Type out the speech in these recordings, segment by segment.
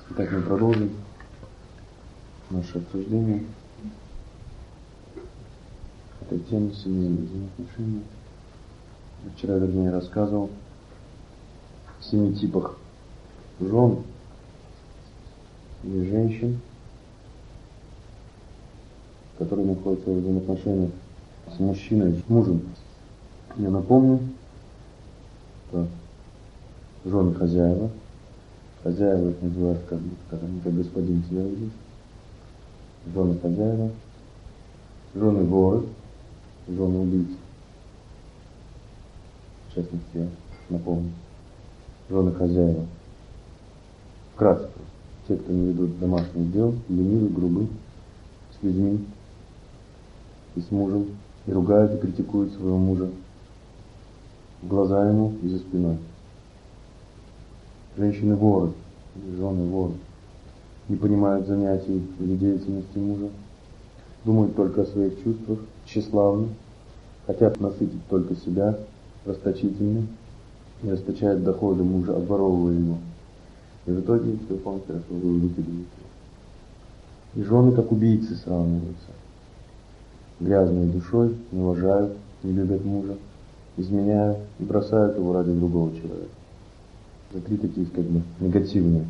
Итак, мы продолжим наше обсуждение этой темы семейных взаимоотношений. Вчера, вернее, рассказывал о 7 типах жен или женщин, которые находятся в взаимоотношениях с мужчиной, с мужем. Я напомню, что жены хозяева. Хозяева их называют как господин себя ведут. Жены хозяева, жены воры, жены убийцы. В частности, я напомню. Жены хозяева. Вкратце, те, кто не ведут домашних дел, ленивы, грубы с людьми и с мужем, и ругают и критикуют своего мужа в глаза ему и за спиной. Женщины воры, жены воры, не понимают занятий или деятельности мужа, думают только о своих чувствах, тщеславны, хотят насытить только себя, расточительны и расточают доходы мужа, обворовывая его. И в итоге все помните, что вы выкидываете. И жены как убийцы сравниваются. Грязные душой, не уважают, не любят мужа, изменяют и бросают его ради другого человека. Это 3 такие, как бы, негативные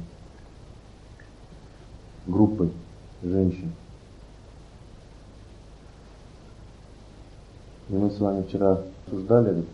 группы женщин. И мы с вами вчера обсуждали этот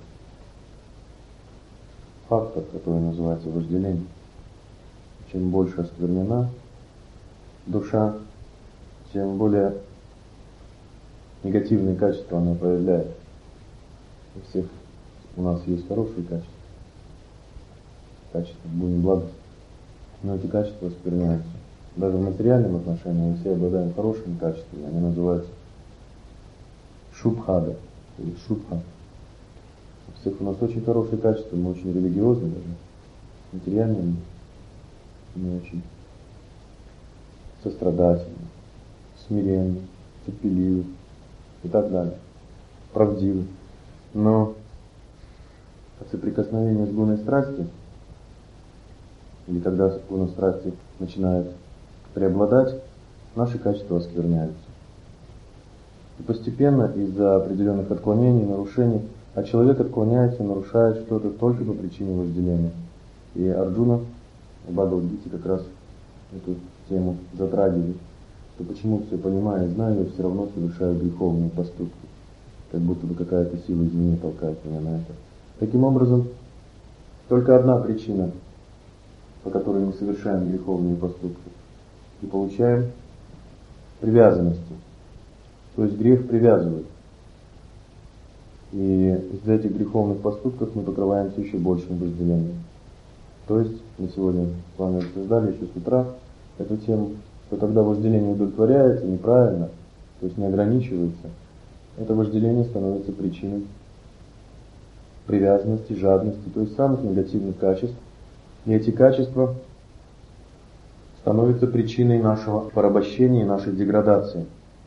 фактор, который называется вожделение. Чем больше осквернена душа, тем более негативные качества она проявляет. У всех у нас есть хорошие качества. Качества будем благости. Но эти качества оскверняются. Даже в материальном отношении мы все обладаем хорошими качествами. Они называются шубхада или шубха. У всех у нас очень хорошие качества, мы очень религиозны даже. Материальные мы очень сострадательны, смиренны, терпеливы и так далее. Правдивы. Но от соприкосновения с гуной страсти, или когда гуна страсти начинает преобладать, наши качества оскверняются. И постепенно из-за определенных отклонений, нарушений, а человек отклоняется, нарушает что-то только по причине вожделения. И Арджуна в Бхагавад-гите как раз эту тему затрагивает, что почему все понимая и зная, я все равно совершаю греховные поступки. Как будто бы какая-то сила извне толкает меня на это. Таким образом, только одна причина, по которой мы совершаем греховные поступки, и получаем привязанности. То есть грех привязывает. И из-за этих греховных поступков мы покрываемся еще большим вожделением. То есть мы сегодня с вами обсуждали еще с утра эту тему, что когда вожделение удовлетворяется неправильно, то есть не ограничивается, это вожделение становится причиной привязанности, жадности, то есть самых негативных качеств. И эти качества становятся причиной нашего порабощения и нашей деградации.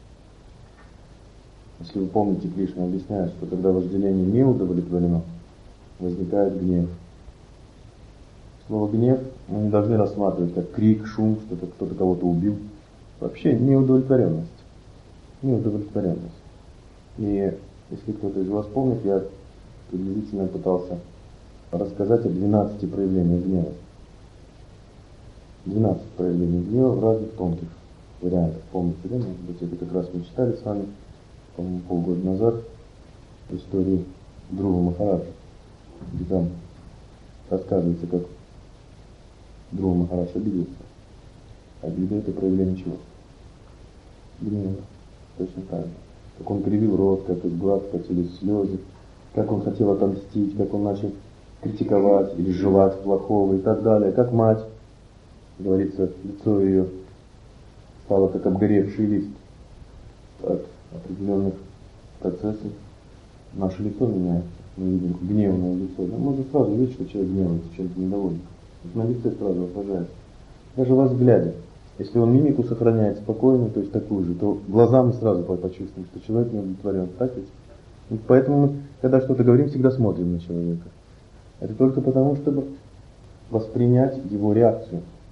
Если вы помните, Кришна объясняет, что когда вожделение не удовлетворено, возникает гнев. Слово «гнев» мы не должны рассматривать как крик, шум, что кто-то кого-то убил. Вообще неудовлетворенность. Неудовлетворенность. И если кто-то из вас помнит, я приблизительно пытался рассказать о 12 проявлениях гнева. 12 проявлений гнева в разных тонких вариантах. Помните, да? Может быть, это как раз мы читали с вами, по-моему, полгода назад в истории Друва Махараджа, где там рассказывается, как Друва Махарадж обиделся. Обида — это проявление чего? Гнева. Точно так же. Как он кривил рот, как из глаз катились слезы, как он хотел отомстить, как он начал критиковать или желать плохого и так далее. Как мать, говорится, лицо ее стало как обгоревший лист. От определенных процессов наше лицо меняется. Мы видим гневное лицо. Да? Можно сразу видеть, что человек гневается, чем-то недоволен. На лице сразу отражается. Даже вас глядя, если он мимику сохраняет спокойно, то есть такую же, то глазами сразу почувствуем, что человек не удовлетворен. Так ведь? И поэтому мы, когда что-то говорим, всегда смотрим на человека. Это только потому, чтобы воспринять его реакцию.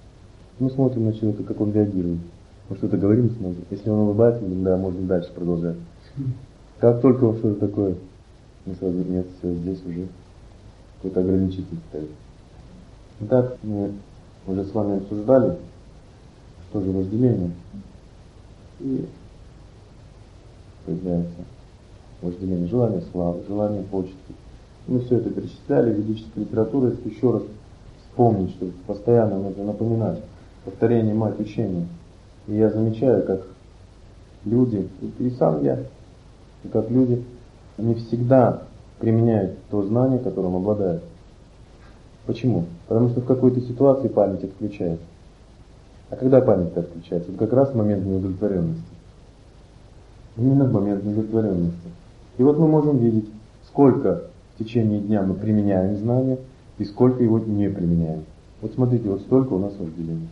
Мы смотрим на человека, как он реагирует. Мы что-то говорим, смотрим. Если он улыбается, мы говорим, да, можно дальше продолжать. Как только он что-то такое, мы сразу говорим, нет, все, здесь уже какой-то ограничитель стоит. Итак, мы уже с вами обсуждали, что же вожделение. И появляется вожделение, желание славы, желание почести. Мы все это перечисляли в ведической литературе, если еще раз вспомнить, что постоянно нужно напоминать. Повторение мать учения. И я замечаю, как люди, и сам я, и как люди, они всегда применяют то знание, которым обладают. Почему? Потому что в какой-то ситуации память отключается. А когда память отключается? Это как раз в момент неудовлетворенности. Именно в момент неудовлетворенности. И вот мы можем видеть, сколько в течение дня мы применяем знания и сколько его не применяем. Вот смотрите, вот столько у нас вожделения.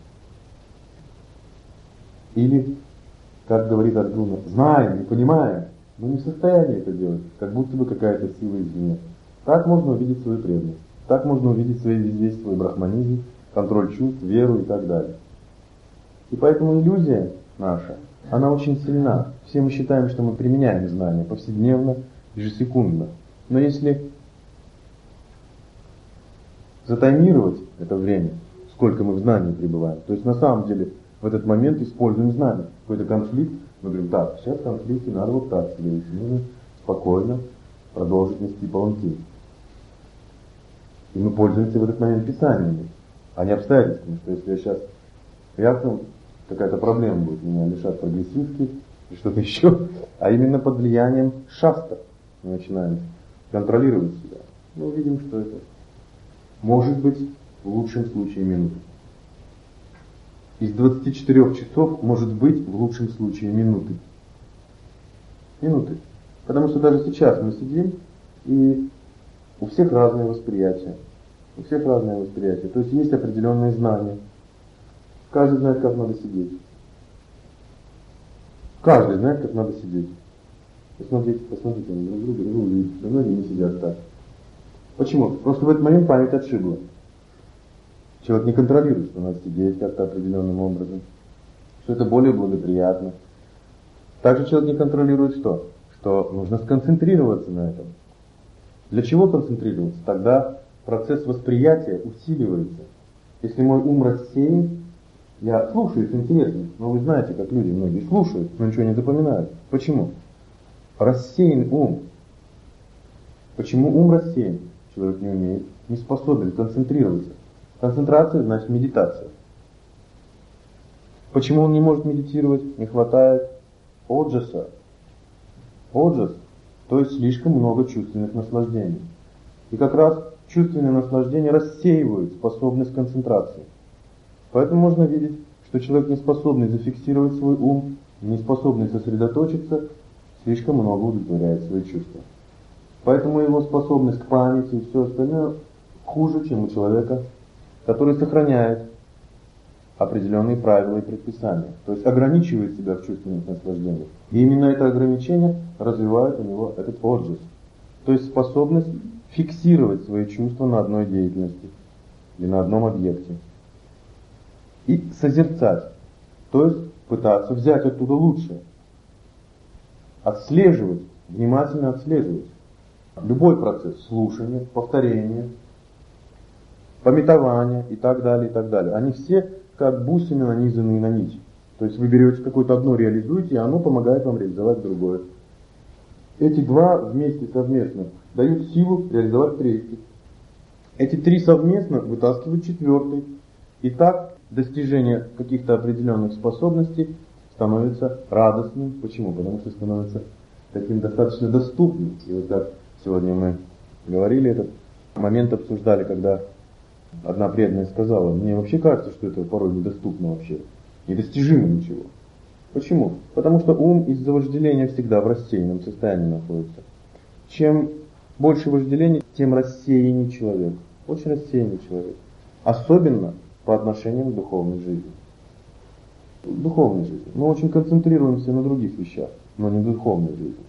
Или, как говорит Арджуна, знаем и понимаем, но не в состоянии это делать, как будто бы какая-то сила извне. Так можно увидеть свою преданность, так можно увидеть весь свой брахманизм, контроль чувств, веру и так далее. И поэтому иллюзия наша, она очень сильна. Все мы считаем, что мы применяем знания повседневно, ежесекундно. Но если затаймировать это время, сколько мы в знании пребываем, то есть на самом деле в этот момент используем знания. Какой-то конфликт, мы говорим, так, сейчас в конфликте надо вот так себя вести, нужно спокойно продолжить нести паланкин. И мы пользуемся в этот момент писаниями, а не обстоятельствами, что если я сейчас вякну, какая-то проблема будет, меня лишат прогрессивки и что-то еще, а именно под влиянием шастр мы начинаем контролировать себя. Мы увидим, что это может быть в лучшем случае минуты. Из 24 часов может быть в лучшем случае минуты. Минуты. Потому что даже сейчас мы сидим, и у всех разные восприятия. У всех разное восприятие. То есть есть определенные знания. Каждый знает, как надо сидеть. Каждый знает, как надо сидеть. Посмотрите на друг друга, и вы увидите, что многие не сидят так. Почему? Потому что в этот момент память отшибла. Человек не контролирует, что надо сидеть как-то определенным образом, что это более благоприятно. Также человек не контролирует что? Что нужно сконцентрироваться на этом. Для чего концентрироваться? Тогда процесс восприятия усиливается. Если мой ум рассеян, я слушаю, это интересно, но вы знаете, как люди многие слушают, но ничего не запоминают. Почему? Рассеян ум. Почему ум рассеян? Человек не умеет, не способен концентрироваться. Концентрация значит медитация. Почему он не может медитировать? Не хватает оджаса. Оджас, то есть слишком много чувственных наслаждений. И как раз чувственные наслаждения рассеивают способность концентрации. Поэтому можно видеть, что человек, не способный зафиксировать свой ум, не способный сосредоточиться, слишком много удовлетворяет свои чувства. Поэтому его способность к памяти и все остальное хуже, чем у человека, который сохраняет определенные правила и предписания, то есть ограничивает себя в чувственных наслаждениях. И именно это ограничение развивает у него этот оджас, то есть способность фиксировать свои чувства на одной деятельности или на одном объекте. И созерцать, то есть пытаться взять оттуда лучшее, отслеживать, внимательно отслеживать любой процесс слушания, повторения, памятования и так далее, и так далее. Они все как бусины, нанизанные на нить. То есть вы берете какое-то одно, реализуете, и оно помогает вам реализовать другое. Эти два вместе совместно дают силу реализовать третий. Эти три совместно вытаскивают четвертый. И так достижение каких-то определенных способностей становится радостным. Почему? Потому что становится таким достаточно доступным. И вот как сегодня мы говорили, этот момент обсуждали, когда одна преданная сказала, мне вообще кажется, что это порой недоступно вообще, недостижимо ничего. Почему? Потому что ум из-за вожделения всегда в рассеянном состоянии находится. Чем больше вожделения, тем рассеяннее человек. Очень рассеянный человек. Особенно по отношению к духовной жизни. Духовной жизни. Мы очень концентрируемся на других вещах, но не духовной жизни.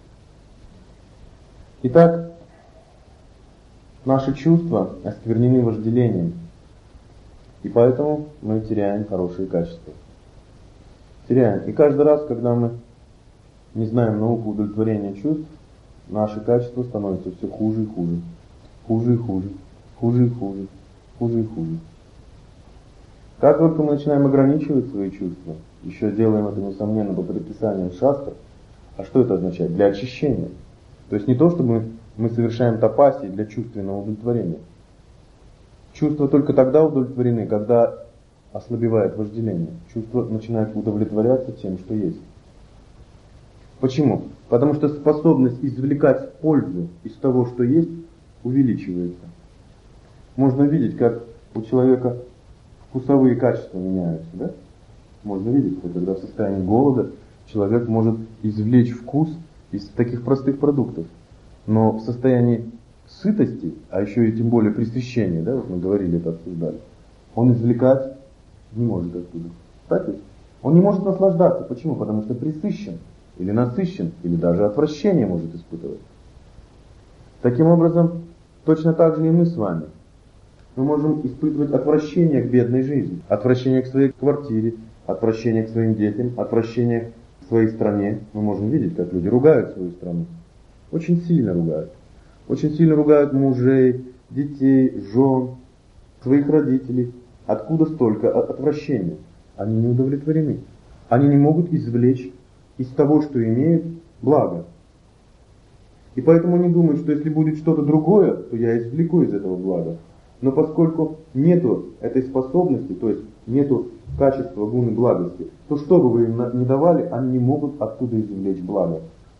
Итак, наши чувства осквернены вожделением. И поэтому мы теряем хорошие качества. Теряем. И каждый раз, когда мы не знаем науку удовлетворения чувств, наши качества становятся все хуже и хуже. Хуже и хуже. Хуже и хуже. Хуже и хуже. Как только мы начинаем ограничивать свои чувства, еще делаем это, несомненно, по предписаниям шастр, а что это означает? Для очищения. То есть не то, чтобы мы совершаем тапаси для чувственного удовлетворения. Чувства только тогда удовлетворены, когда ослабевает вожделение. Чувства начинают удовлетворяться тем, что есть. Почему? Потому что способность извлекать пользу из того, что есть, увеличивается. Можно видеть, как у человека вкусовые качества меняются, да? Можно видеть, что когда в состоянии голода человек может извлечь вкус из таких простых продуктов. Но в состоянии сытости, а еще и тем более пресыщения, да, вот мы говорили это, обсуждали, он извлекать не может оттуда. Так ведь? Он не может наслаждаться. Почему? Потому что пресыщен, или насыщен, или даже отвращение может испытывать. Таким образом, точно так же и мы с вами. Мы можем испытывать отвращение к бедной жизни, отвращение к своей квартире, отвращение к своим детям, отвращение к своей стране. Мы можем видеть, как люди ругают свою страну. Очень сильно ругают. Очень сильно ругают мужей, детей, жен, своих родителей. Откуда столько отвращения? Они не удовлетворены. Они не могут извлечь из того, что имеют, благо. И поэтому они думают, что если будет что-то другое, то я извлеку из этого блага. Но поскольку нету этой способности, то есть нету качества гуны благости, то что бы вы им не давали, они не могут оттуда извлечь благо.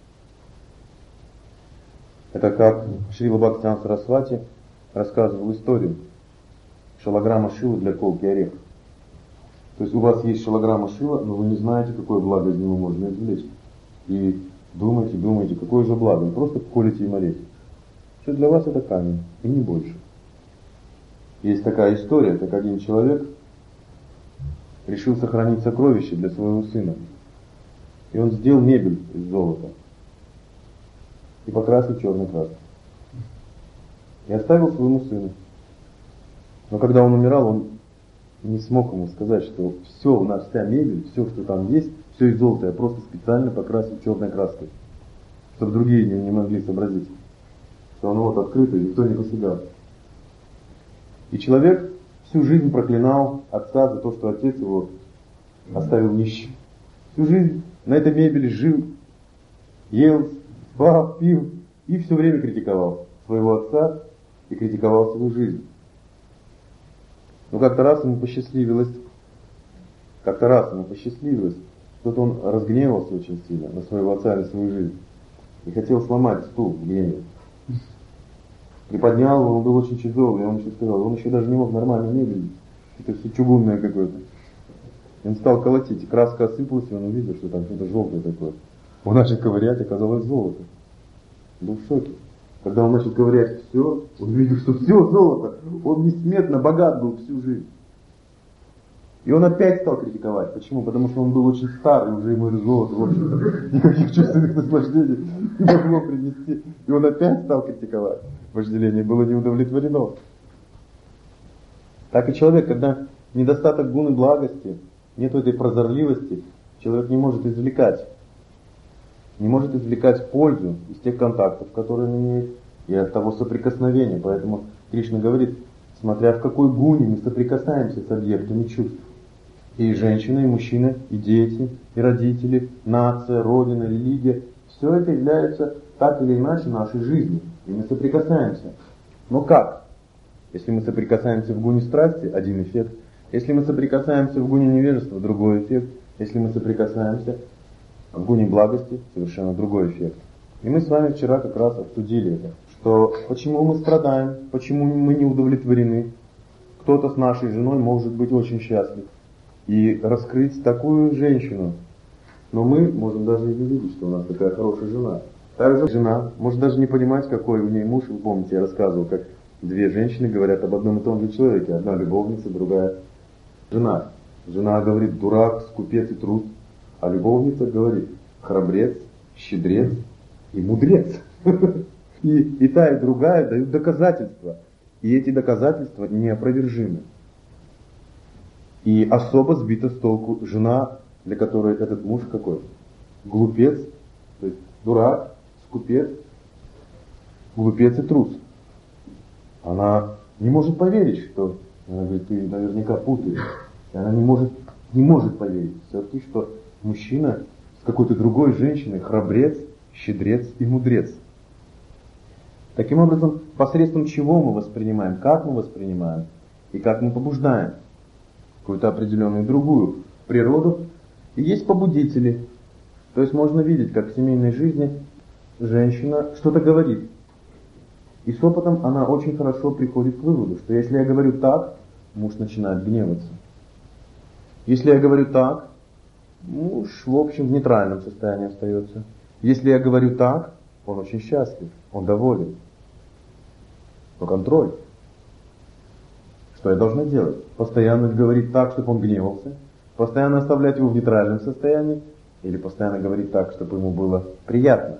Это как Шрила Бхактивинода Сарасвати рассказывал историю шалограмма шила для колки ореха. То есть у вас есть шалограмма шила, но вы не знаете, какое благо из него можно извлечь. И думаете, какое же благо. Вы просто колите и морете. Что для вас это камень, и не больше. Есть такая история, как один человек решил сохранить сокровище для своего сына. И он сделал мебель из золота. И покрасил черной краской. И оставил своему сыну. Но когда он умирал, он не смог ему сказать, что все, у нас вся мебель, все, что там есть, все из золота, я просто специально покрасил черной краской, чтобы другие не могли сообразить, что оно вот открыто, и никто не посягал. И человек всю жизнь проклинал отца за то, что отец его оставил нищим. Всю жизнь на этой мебели жил, ел, спал, пил и все время критиковал своего отца и критиковал свою жизнь. Но как-то раз ему посчастливилось, что-то он разгневался очень сильно на своего отца и на свою жизнь. И хотел сломать стул в гневе. Приподнял его, он был очень тяжелый, и он еще сказал, он еще даже не мог нормально мебель, это все чугунное какое-то. И он стал колотить, и краска осыпалась, и он увидел, что там что-то желтое такое. Он начал ковырять, оказалось золото. Был в шоке. Когда он начал ковырять все, он видел, что все золото. Он несметно богат был всю жизнь. И он опять стал критиковать. Почему? Потому что он был очень старый, уже ему золото, в общем-то, никаких чувственных наслаждений не могло принести. И он опять стал критиковать. Вожделение было не удовлетворено. Так и человек, когда недостаток гуны благости, нет этой прозорливости, человек не может извлекать пользу из тех контактов, которые он имеет, и от того соприкосновения. Поэтому Кришна говорит, смотря в какой гуне мы соприкасаемся с объектами чувств. И женщина, и мужчина, и дети, и родители, нация, родина, религия, все это является так или иначе нашей жизнью. И мы соприкасаемся. Но как? Если мы соприкасаемся в гуне страсти, один эффект. Если мы соприкасаемся в гуне невежества, другой эффект. Если мы соприкасаемся в гуне благости, совершенно другой эффект. И мы с вами вчера как раз обсудили это, что почему мы страдаем, почему мы не удовлетворены. Кто-то с нашей женой может быть очень счастлив и раскрыть такую женщину. Но мы можем даже и не видеть, что у нас такая хорошая жена. Также жена может даже не понимать, какой у ней муж. Вы помните, я рассказывал, как две женщины говорят об одном и том же человеке. Одна любовница, другая жена. Жена говорит дурак, скупец и трус. А любовница говорит храбрец, щедрец и мудрец. И та, и другая дают доказательства. И эти доказательства неопровержимы. И особо сбита с толку жена, для которой этот муж какой? Глупец, то есть дурак, скупец, глупец и трус. Она не может поверить, что, она говорит, ты наверняка путаешь. И она не может поверить все-таки, что мужчина с какой-то другой женщиной храбрец, щедрец и мудрец. Таким образом, посредством чего мы воспринимаем, как мы воспринимаем и как мы побуждаем какую-то определенную другую природу. И есть побудители. То есть можно видеть, как в семейной жизни женщина что-то говорит. И с опытом она очень хорошо приходит к выводу, что если я говорю так, муж начинает гневаться. Если я говорю так, муж, в общем, в нейтральном состоянии остается. Если я говорю так, он очень счастлив, он доволен. Но контроль. Что я должна делать? Постоянно говорить так, чтобы он гневался? Постоянно оставлять его в нейтральном состоянии? Или постоянно говорить так, чтобы ему было приятно?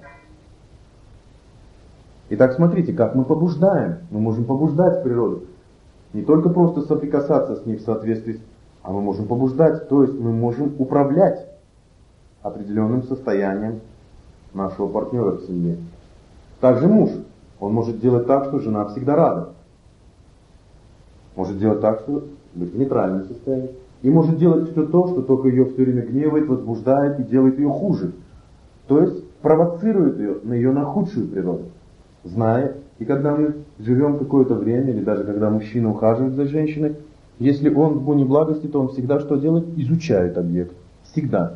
Итак, смотрите, как мы побуждаем. Мы можем побуждать природу. Не только просто соприкасаться с ней в соответствии, а мы можем побуждать. То есть мы можем управлять определенным состоянием нашего партнера в семье. Также муж. Он может делать так, что жена всегда рада. Может делать так, что быть в нейтральном состоянии. И может делать все то, что только ее все время гневает, возбуждает и делает ее хуже. То есть провоцирует ее на худшую природу. Зная, и когда мы живем какое-то время, или даже когда мужчина ухаживает за женщиной, если он в буне благости, то он всегда что делает? Изучает объект. Всегда.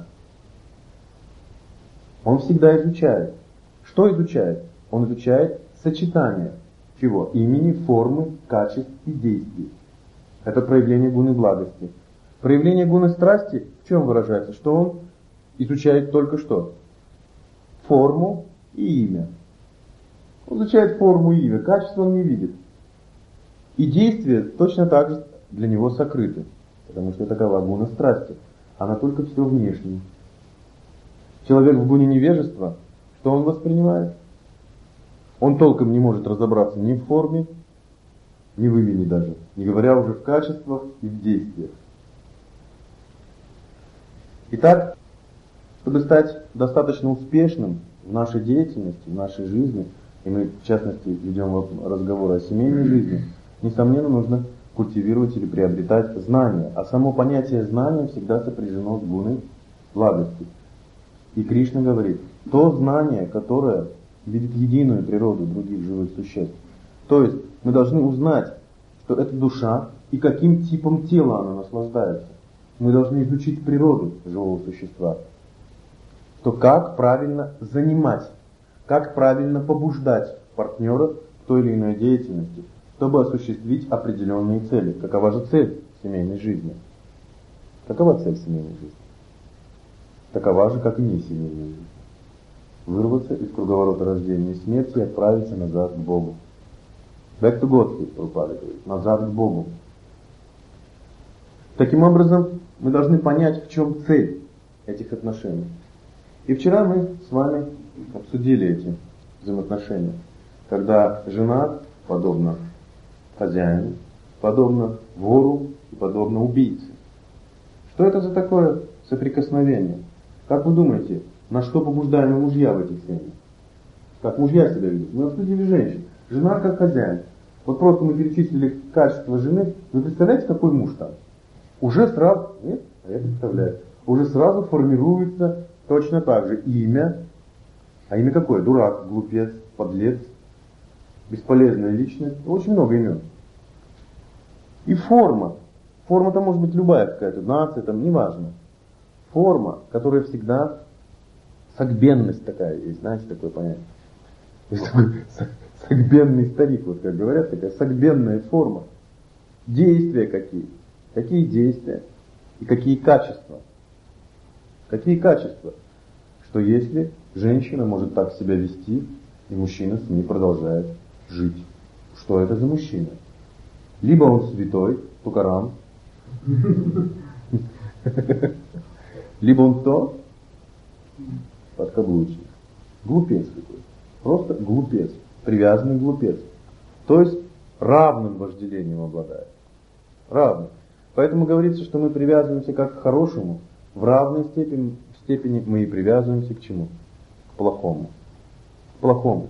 Он всегда изучает. Что изучает? Он изучает сочетание чего? Имени, формы, качеств и действий. Это проявление гуны благости. Проявление гуны страсти в чем выражается? Что он изучает только что? Форму и имя. Он изучает форму и имя, качество он не видит. И действия точно так же для него сокрыты. Потому что такова гуна страсти. Она только все внешнее. Человек в гуне невежества, что он воспринимает? Он толком не может разобраться ни в форме, ни в имени даже. Не говоря уже в качествах и в действиях. Итак, чтобы стать достаточно успешным в нашей деятельности, в нашей жизни, и мы в частности ведем разговор о семейной жизни, несомненно нужно культивировать или приобретать знания. А само понятие знания всегда сопряжено с гуной благости. И Кришна говорит, то знание, которое видит единую природу других живых существ. То есть мы должны узнать, что это душа и каким типом тела она наслаждается. Мы должны изучить природу живого существа. То как правильно занимать, как правильно побуждать партнера к той или иной деятельности, чтобы осуществить определенные цели. Какова же цель семейной жизни? Какова цель семейной жизни? Такова же, как и не семейная жизнь. Вырваться из круговорота рождения и смерти и отправиться назад к Богу. Back to God, Прабхупада говорит, назад к Богу. Таким образом, мы должны понять, в чем цель этих отношений. И вчера мы с вами обсудили эти взаимоотношения, когда жена подобна хозяину, подобна вору и подобна убийце. Что это за такое соприкосновение? Как вы думаете, на что побуждаемы мужья в этих семьях? Как мужья себя ведут? Мы обсудили женщин. Жена как хозяин. Вот просто мы перечислили качество жены. Вы представляете, какой муж там? Уже сразу, нет, а я представляю, уже сразу формируется точно так же имя. А имя какое? Дурак, глупец, подлец, бесполезная личность. Очень много имен. И форма. Форма-то может быть любая какая-то, нация, там, неважно. Форма, которая всегда сагбенность такая есть, знаете, такое понятие. Есть такой сагбенный старик, вот как говорят, такая сагбенная форма. Действия какие? Какие действия? И какие качества? Какие качества? Что если женщина может так себя вести, и мужчина с ней продолжает жить. Что это за мужчина? Либо он святой, Тукарам, либо он кто? Подкаблучник. Глупец какой. Просто глупец. Привязанный глупец. То есть равным вожделением обладает. Равным. Поэтому говорится, что мы привязываемся как к хорошему, в равной степени мы и привязываемся к чему? К плохому. К плохому.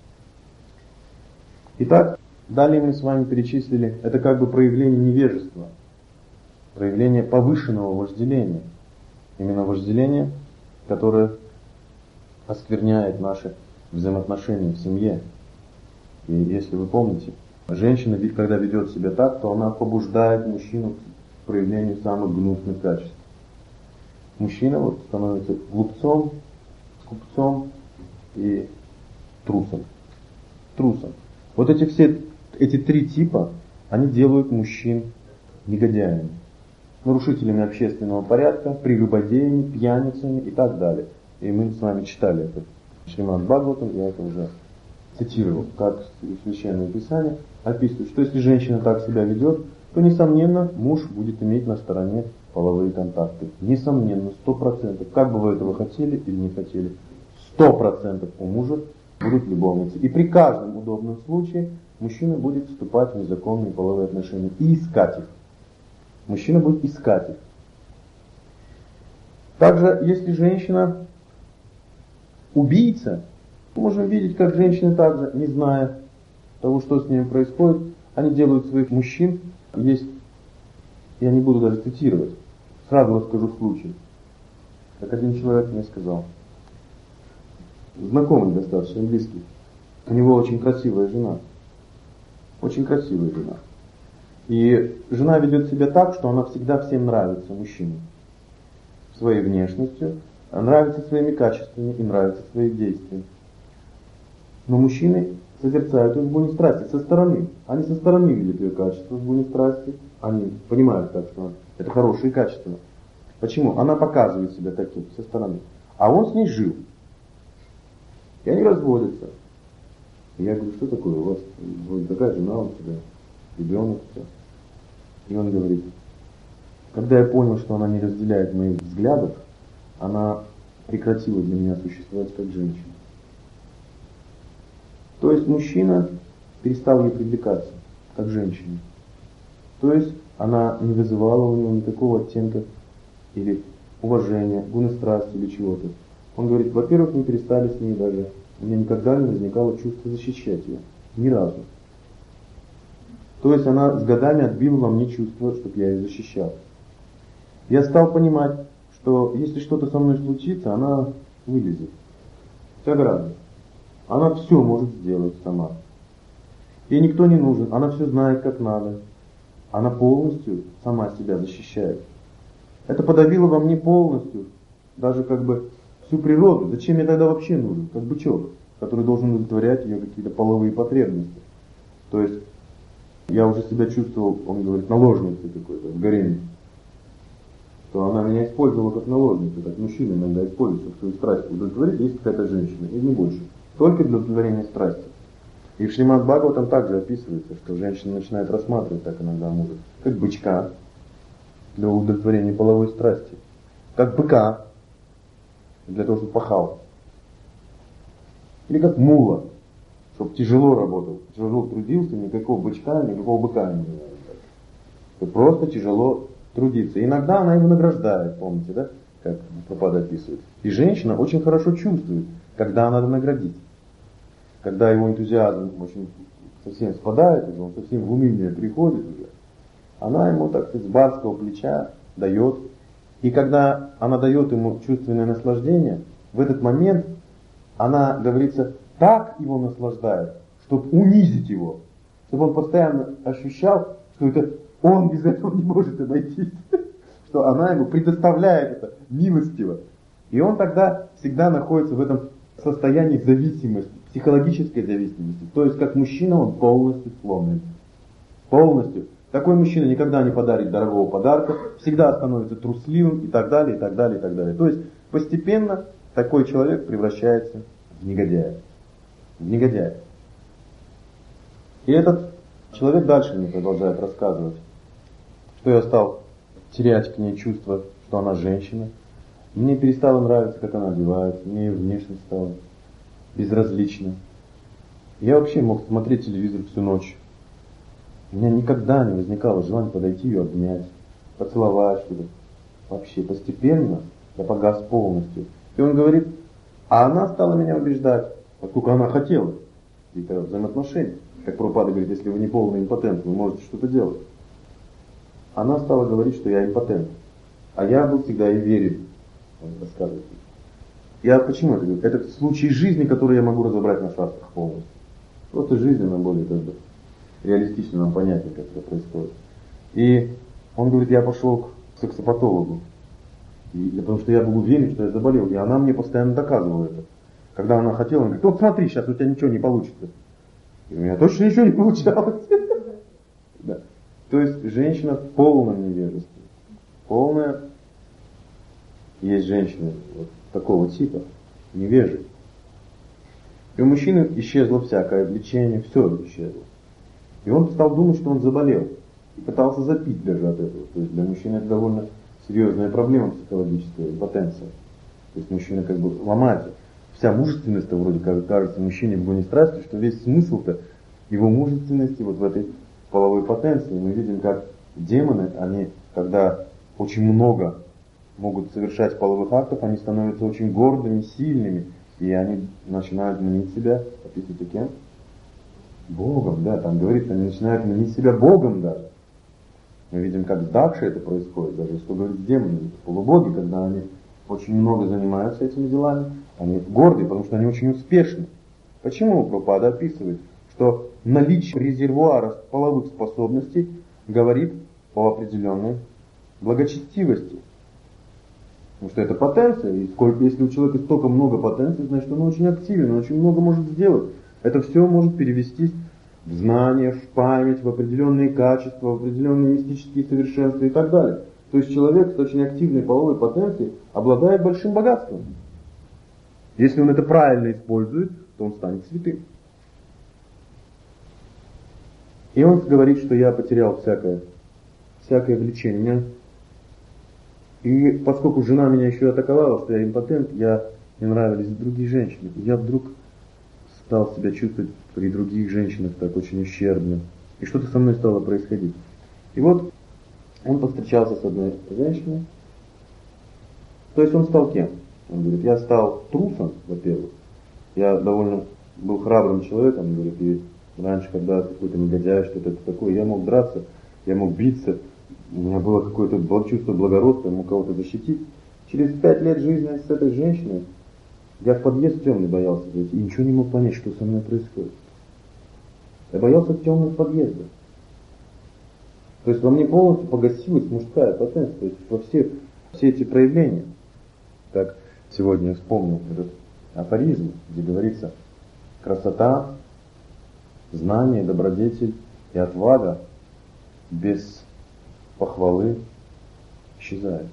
Итак, далее мы с вами перечислили, это как бы проявление невежества, проявление повышенного вожделения. Именно вожделение, которое оскверняет наши взаимоотношения в семье. И если вы помните, женщина, когда ведет себя так, то она побуждает мужчину к проявлению самых гнусных качеств. Мужчина вот становится глупцом, скупцом и трусом. Трусом. Вот эти три типа, они делают мужчин негодяями, нарушителями общественного порядка, прелюбодеями, пьяницами и так далее. И мы с вами читали это в Шримад Бхагаватам, я это уже цитировал, как Священное Писание описывает, что если женщина так себя ведет, то, несомненно, муж будет иметь на стороне половые контакты. Несомненно, 100%. Как бы вы этого хотели или не хотели, 100% у мужа будут любовницы. И при каждом удобном случае мужчина будет вступать в незаконные половые отношения и искать их. Мужчина будет искать их. Также, если женщина убийца, мы можем видеть, как женщины также, не зная того, что с ними происходит, они делают своих мужчин. Есть, я не буду даже цитировать, сразу расскажу случай. Как один человек мне сказал, знакомый достаточно, близкий, у него очень красивая жена. Очень красивая жена. И жена ведет себя так, что она всегда всем нравится, мужчинам. Своей внешностью, нравится своими качествами и нравится своими действиями. Но мужчины созерцают ее в буне страсти со стороны. Они со стороны видят ее качество в буне страсти. Они понимают так, что это хорошие качества. Почему? Она показывает себя таким со стороны. А он с ней жил. И они разводятся. И я говорю, что такое у вас? Вроде такая жена у тебя, ребенок, все. И он говорит, когда я понял, что она не разделяет моих взглядов, она прекратила для меня существовать как женщина. То есть мужчина перестал ей привлекаться, как женщина. То есть она не вызывала у него никакого оттенка или уважения, гуны-страсти или чего-то. Он говорит, во-первых, мы перестали с ней даже, у меня никогда не возникало чувства защищать ее. Ни разу. То есть она с годами отбила во мне чувство, чтобы я ее защищал. Я стал понимать, что если что-то со мной случится, она вылезет. Вся грязь. Она все может сделать сама. Ей никто не нужен, она все знает как надо. Она полностью сама себя защищает. Это подавило во мне полностью, даже как бы всю природу. Зачем я тогда вообще нужен? Как бычок, который должен удовлетворять ее какие-то половые потребности. То есть я уже себя чувствовал, он говорит, наложницей какой-то в гареме. Что она меня использовала как наложницу, как мужчина иногда использует, чтобы свою страсть удовлетворить, есть какая-то женщина, и не больше. Только для удовлетворения страсти. И в Шримад Бхагаватам также описывается, что женщина начинает рассматривать так иногда мужа, как бычка для удовлетворения половой страсти, как быка для того, чтобы пахал, или как мула, чтобы тяжело работал, тяжело трудился, никакого бычка, никакого быка не было. Просто тяжело трудиться. Иногда она его награждает, помните, да, как Прабхупада описывает. И женщина очень хорошо чувствует, когда надо наградить. Когда его энтузиазм очень совсем спадает, уже он совсем в уныние приходит уже, она ему, так сказать, с барского плеча дает. И когда она дает ему чувственное наслаждение, в этот момент она, говорится, так его наслаждает, чтобы унизить его, чтобы он постоянно ощущал, что это он без этого не может обойтись, что она ему предоставляет это милостиво. И он тогда всегда находится в этом состоянии зависимости, психологической зависимости. То есть как мужчина он полностью сломлен. Полностью. Такой мужчина никогда не подарит дорогого подарка, всегда становится трусливым и так далее, и так далее, и так далее. То есть постепенно такой человек превращается в негодяя. В негодяя. И этот человек дальше мне продолжает рассказывать, что я стал терять к ней чувство, что она женщина. Мне перестало нравиться, как она одевается, мне ее внешность стала безразлична. Я вообще мог смотреть телевизор всю ночь. У меня никогда не возникало желания подойти ее обнять, поцеловать что-то. Вообще постепенно я погас полностью. И он говорит, а она стала меня убеждать, поскольку она хотела. И это взаимоотношения. Как Прабхупада говорит, если вы не полный импотент, вы можете что-то делать. Она стала говорить, что я импотент. А я был всегда и верен. Он рассказывает. Я почему это говорю? Это случай жизни, который я могу разобрать на шастрах полностью. Просто жизнь, она более как бы реалистично нам понятнее, как это происходит. И он говорит, я пошел к сексопатологу. Потому что я был уверен, что я заболел. И она мне постоянно доказывала это. Когда она хотела, она говорит, вот смотри, сейчас у тебя ничего не получится. И у меня точно ничего не получалось. Да. То есть женщина в полном невежестве. Полная. Есть женщины вот такого типа, невежи. И у мужчины исчезло всякое влечение, все исчезло. И он стал думать, что он заболел. И пытался запить даже от этого. То есть для мужчины это довольно серьезная проблема психологическая, импотенция. То есть мужчина как бы ломается. Вся мужественность-то вроде как кажется мужчине в гоне страсти, что весь смысл-то его мужественности вот в этой половой потенции. Мы видим, как демоны, они, когда очень много могут совершать половых актов, они становятся очень гордыми, сильными, и они начинают мнить себя, описывайте кем? Богом, да, там говорится, они начинают мнить себя Богом даже. Мы видим, как с Дакшей это происходит, даже что говорит с демонами, полубоги, когда они очень много занимаются этими делами, они горды, потому что они очень успешны. Почему Прабхупада описывает, что наличие резервуара половых способностей говорит о определенной благочестивости? Потому что это потенция, и сколько, если у человека столько много потенции, значит он очень активен, он очень много может сделать. Это все может перевестись в знания, в память, в определенные качества, в определенные мистические совершенства и так далее. То есть человек с очень активной половой потенцией обладает большим богатством. Если он это правильно использует, то он станет святым. И он говорит, что я потерял всякое влечение. И поскольку жена меня еще атаковала, что я импотент, мне нравились другие женщины. Я вдруг стал себя чувствовать при других женщинах так очень ущербно. И что-то со мной стало происходить. И вот он повстречался с одной женщиной. То есть он стал кем? Он говорит, я стал трусом, во-первых. Я довольно был храбрым человеком, говорит, и раньше, когда какой-то негодяй, что-то такое, я мог драться, я мог биться. У меня было какое-то чувство благородства, я мог кого-то защитить. Через 5 лет жизни с этой женщиной я в подъезд темный боялся зайти и ничего не мог понять, что со мной происходит. Я боялся темных подъездов. То есть во мне полностью погасилась мужская потенция, то есть во все эти проявления. Так сегодня я вспомнил этот афоризм, где говорится, красота, знание, добродетель и отвага без похвалы исчезает.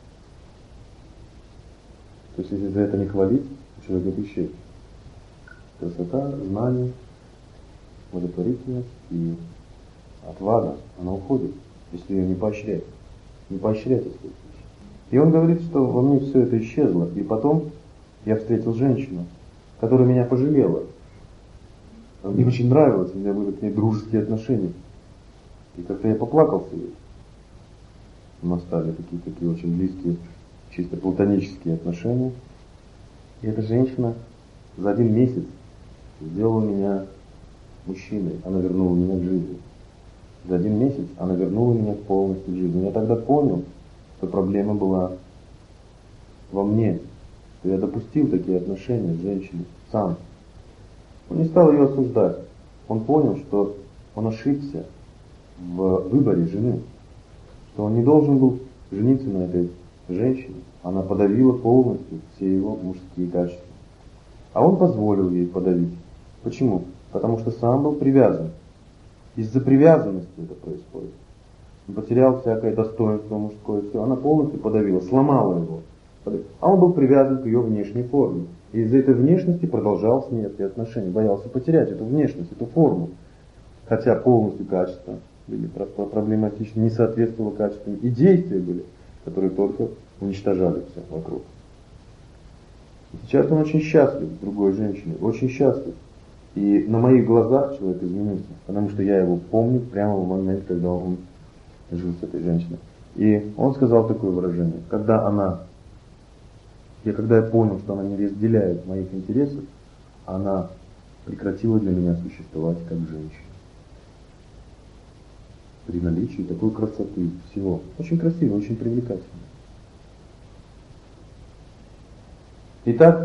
То есть если за это не хвалить, человек это исчезнет. Красота, знание, благотворительность и отвага, она уходит, если ее не поощрять. Не поощрять эти вещи. И он говорит, что во мне все это исчезло. И потом я встретил женщину, которая меня пожалела. Мне очень нравилось, у меня были к ней дружеские отношения. И как-то я поплакался ей. У нас стали такие очень близкие, чисто платонические отношения. И эта женщина за 1 месяц сделала меня мужчиной. Она вернула меня к жизни. За 1 месяц она вернула меня полностью в жизнь. Я тогда понял, что проблема была во мне. Что я допустил такие отношения с женщиной сам. Он не стал ее осуждать. Он понял, что он ошибся в выборе жены. Что он не должен был жениться на этой женщине. Она подавила полностью все его мужские качества. А он позволил ей подавить. Почему? Потому что сам был привязан. Из-за привязанности это происходит. Он потерял всякое достоинство мужское, все. Она полностью подавила, сломала его. А он был привязан к ее внешней форме. И из-за этой внешности продолжал с ней эти отношения. Боялся потерять эту внешность, эту форму. Хотя полностью качества были проблематичны, не соответствовало качествам. И действия были, которые только уничтожали все вокруг. И сейчас он очень счастлив с другой женщиной, очень счастлив. И на моих глазах человек изменился, потому что я его помню прямо в момент, когда он жил с этой женщиной. И он сказал такое выражение: когда я понял, что она не разделяет моих интересов, она прекратила для меня существовать как женщина. При наличии такой красоты всего. Очень красиво, очень привлекательно. Итак,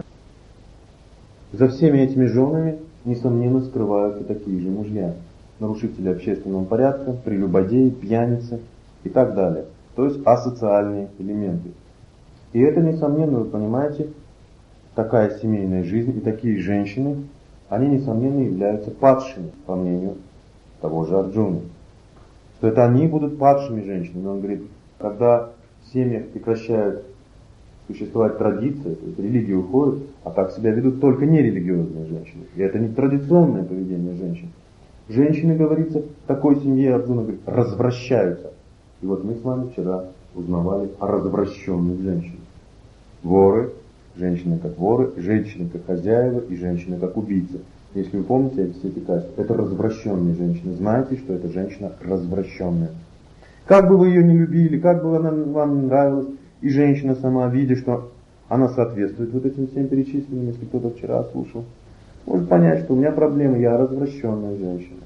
за всеми этими женами, несомненно, скрываются такие же мужья. Нарушители общественного порядка, прелюбодеи, пьяницы и так далее. То есть асоциальные элементы. И это, несомненно, вы понимаете, такая семейная жизнь и такие женщины, они, несомненно, являются падшими, по мнению того же Арджуны. Что это они будут падшими женщинами. Он говорит, когда в семьях прекращают существовать традиции, то есть религия уходит, а так себя ведут только нерелигиозные женщины. И это не традиционное поведение женщин. Женщины, говорится, в такой семье, Арджуна говорит, развращаются. И вот мы с вами вчера узнавали о развращенных женщинах. Воры, женщины как воры, женщины как хозяева и женщины как убийцы. Если вы помните все эти качества, это развращенные женщины. Знаете, что это женщина развращенная. Как бы вы ее не любили, как бы она вам не нравилась, и женщина сама, видя, что она соответствует вот этим всем перечисленным, если кто-то вчера слушал, может понять, что у меня проблемы, я развращенная женщина.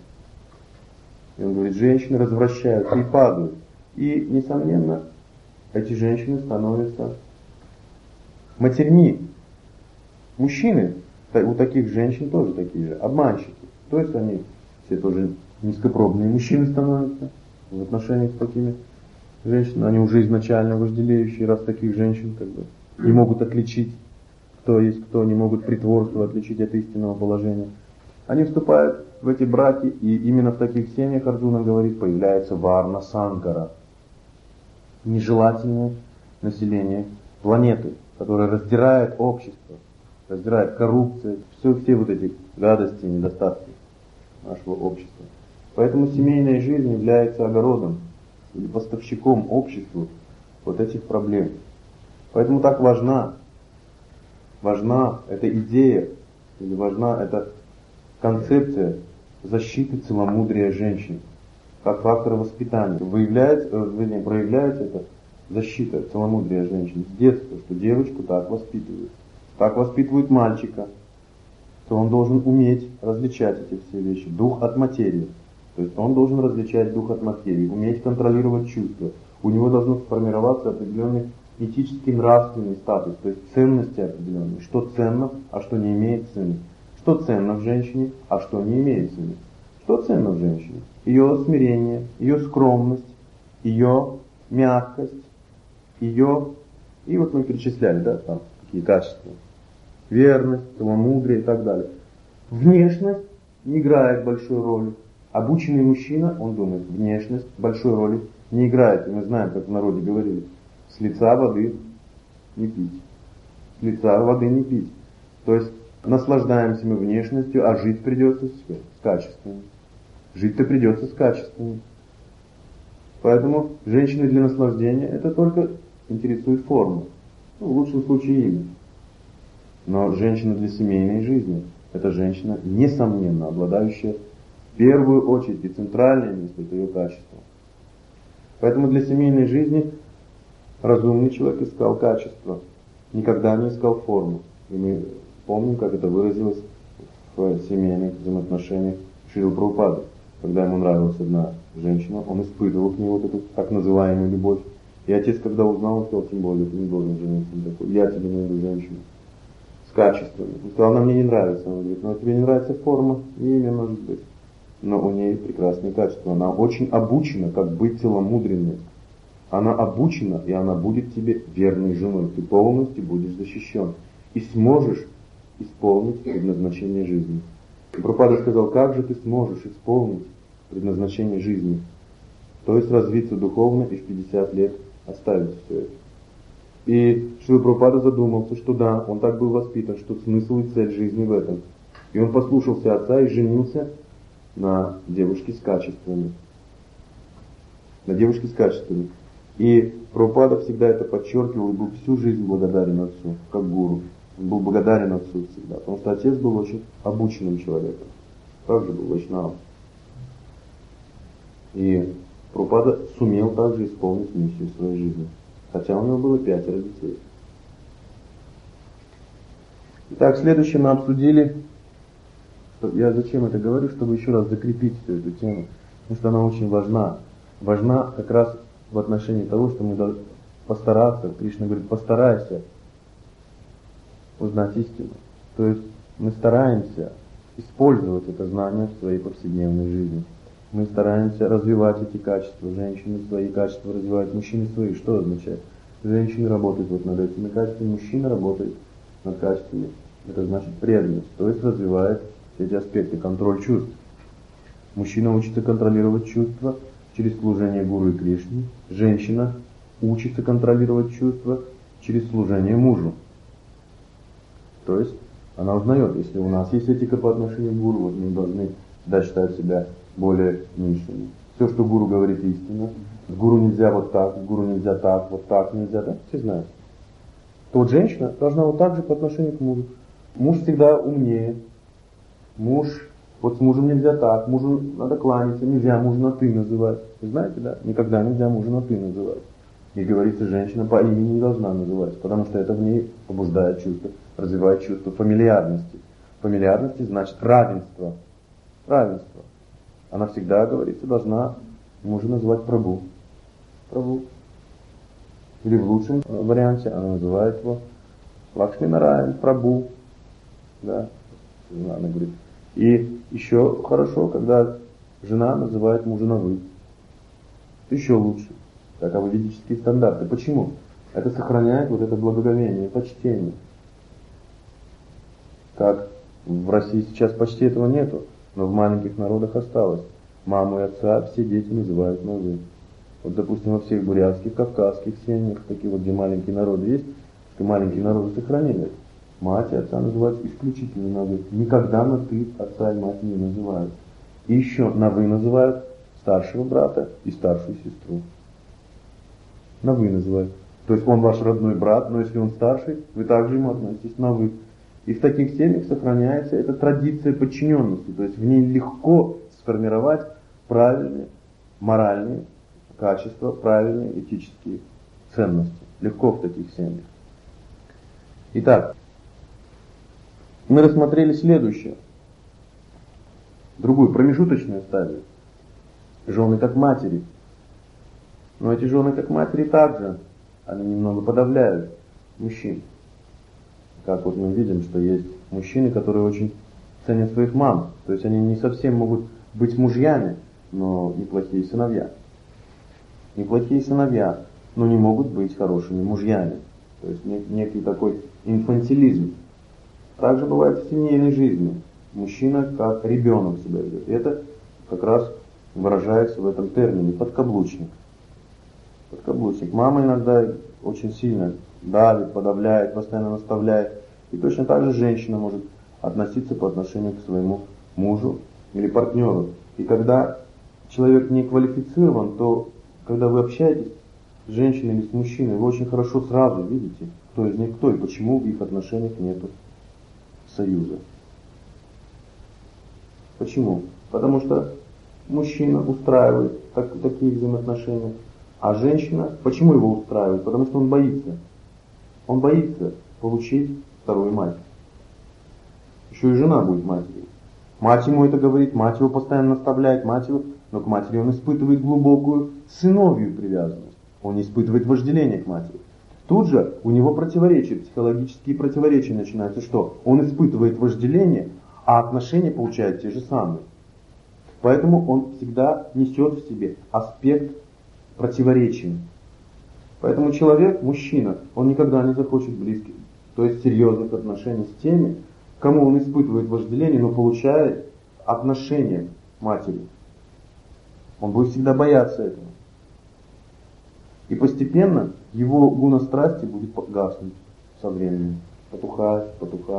И он говорит, женщины развращаются и падают. И, несомненно, эти женщины становятся матерьми. Мужчины у таких женщин тоже такие же, обманщики. То есть они все тоже низкопробные мужчины становятся в отношениях с такими женщинами. Они уже изначально вожделеющие, раз таких женщин как бы не могут отличить, кто есть кто, не могут притворство отличить от истинного положения. Они вступают в эти браки, и именно в таких семьях, Арджуна говорит, появляется варна санкара. Нежелательное население планеты, которое раздирает общество, раздирает коррупцию, все вот эти гадости и недостатки нашего общества. Поэтому семейная жизнь является огородом или поставщиком обществу вот этих проблем. Поэтому так важна эта идея, или важна эта концепция защиты целомудрия женщин, как фактор воспитания. Проявляется эта защита целомудрия женщин с детства, что девочку так воспитывают. Так воспитывают мальчика, что он должен уметь различать эти все вещи. Дух от материи. То есть он должен различать дух от материи, уметь контролировать чувства. У него должен сформироваться определенный этический нравственный статус, то есть ценности определенные. Что ценно, а что не имеет ценности. Что ценно в женщине, а что не имеет ценности. Что ценно в женщине? Ее смирение, ее скромность, ее мягкость, ее... И вот мы перечисляли, да, там какие качества. Верность, целомудрие и так далее. Внешность не играет большой роли. Обученный мужчина, он думает, внешность большой роли не играет. И мы знаем, как в народе говорили, с лица воды не пить. С лица воды не пить. То есть наслаждаемся мы внешностью, а жить придется с качеством. Жить-то придется с качеством. Поэтому женщины для наслаждения это только интересует форму. Ну, в лучшем случае имя. Но женщина для семейной жизни это женщина, несомненно, обладающая в первую очередь и центральное место это ее качество. Поэтому для семейной жизни разумный человек искал качество, никогда не искал форму. И мы помним, как это выразилось в семейных взаимоотношениях Шрилы Прабхупады. Когда ему нравилась одна женщина, он испытывал к ней вот эту так называемую любовь. И отец, когда узнал, он сказал, тем более, ты не должен жениться на такой. Я тебе найду женщину с качествами. Он сказал, она мне не нравится. Он говорит, ну тебе не нравится форма, и имя может быть. Но у нее прекрасные качества. Она очень обучена, как быть целомудренной. Она обучена, и она будет тебе верной женой. Ты полностью будешь защищен. И сможешь исполнить предназначение жизни. И Прабхупада сказал, как же ты сможешь исполнить предназначение жизни? То есть развиться духовно и в 50 лет оставить все это. И Шрила Прабхупада задумался, что да, он так был воспитан, что смысл и цель жизни в этом. И он послушался отца и женился на девушке с качествами. На девушке с качествами. И Прабхупада всегда это подчеркивал и был всю жизнь благодарен отцу, как гуру. Он был благодарен отцу всегда, потому что отец был очень обученным человеком. Также был вайшнавом. И Прабхупада сумел также исполнить миссию своей жизни, хотя у него было 5 детей. Итак, следующее мы обсудили. Я зачем это говорю, чтобы еще раз закрепить всю эту тему, потому что она очень важна. Важна как раз в отношении того, что мы должны постараться, Кришна говорит, постарайся узнать истину. То есть мы стараемся использовать это знание в своей повседневной жизни. Мы стараемся развивать эти качества. Женщины свои качества развивают, мужчины свои. Что означает? Женщины работают вот над этими качествами, мужчина работает над качествами. Это значит преданность. То есть развивает эти аспекты, контроль чувств. Мужчина учится контролировать чувства через служение Гуру и Кришне. Женщина учится контролировать чувства через служение мужу. То есть она узнает, если у нас есть этика по отношению к Гуру, вот мы должны считать себя более низшими. Все, что Гуру говорит, истина. С Гуру нельзя вот так, с Гуру нельзя так, вот так нельзя, да? Все знают. То вот женщина должна вот так же по отношению к мужу. Муж всегда умнее. Муж, вот с мужем нельзя так, мужу надо кланяться, нельзя мужа на ты называть. Вы знаете, да? Никогда нельзя мужа на ты называть. И говорится, женщина по имени не должна называть, потому что это в ней побуждает чувство, развивает чувство фамильярности. Фамильярности значит равенство. Равенство. Она всегда, говорится, должна мужа называть Прабху. Прабху. Или в лучшем варианте она называет его Лакшми-Нараян, Прабху. Да, она говорит. И еще хорошо, когда жена называет мужа на вы. Еще лучше. Таковы ведические стандарты. Почему? Это сохраняет вот это благоговение, почтение. Как в России сейчас почти этого нету, но в маленьких народах осталось. Маму и отца все дети называют на вы. Вот, допустим, во всех бурятских, кавказских семьях, такие вот, где маленькие народы есть, что маленькие народы сохранили. Мать и отца называют исключительно на вы. Никогда на ты отца и мать не называют. И еще на вы называют старшего брата и старшую сестру. На вы называют. То есть он ваш родной брат, но если он старший, вы также ему относитесь на вы. И в таких семьях сохраняется эта традиция подчиненности. То есть в ней легко сформировать правильные моральные качества, правильные этические ценности. Легко в таких семьях. Итак, мы рассмотрели следующее. Другую, промежуточную стадию. Жены как матери. Но эти жены как матери также, они немного подавляют мужчин. Как вот мы видим, что есть мужчины, которые очень ценят своих мам. То есть они не совсем могут быть мужьями, но неплохие сыновья. Неплохие сыновья, но не могут быть хорошими мужьями. То есть некий такой инфантилизм. Также бывает в семейной жизни. Мужчина как ребенок себя ведет. И это как раз выражается в этом термине подкаблучник. Подкаблучник. Мама иногда очень сильно давит, подавляет, постоянно наставляет. И точно так же женщина может относиться по отношению к своему мужу или партнеру. И когда человек не квалифицирован, то когда вы общаетесь с женщиной или с мужчиной, вы очень хорошо сразу видите, кто из них кто и почему в их отношениях нет союза. Почему? Потому что мужчина устраивает такие взаимоотношения, а женщина, почему его устраивает? Потому что он боится. Он боится получить вторую мать. Еще и жена будет матерью. Мать ему это говорит, мать его постоянно наставляет, но к матери он испытывает глубокую сыновью привязанность. Он не испытывает вожделение к матери. Тут же у него противоречия, психологические противоречия начинаются. Что? Он испытывает вожделение, а отношения получает те же самые. Поэтому он всегда несет в себе аспект противоречия. Поэтому человек, мужчина, он никогда не захочет близких, то есть серьезных отношений с теми, кому он испытывает вожделение, но получает отношения матери. Он будет всегда бояться этого. И постепенно его гуна страсти будет гаснуть со временем. Потухать.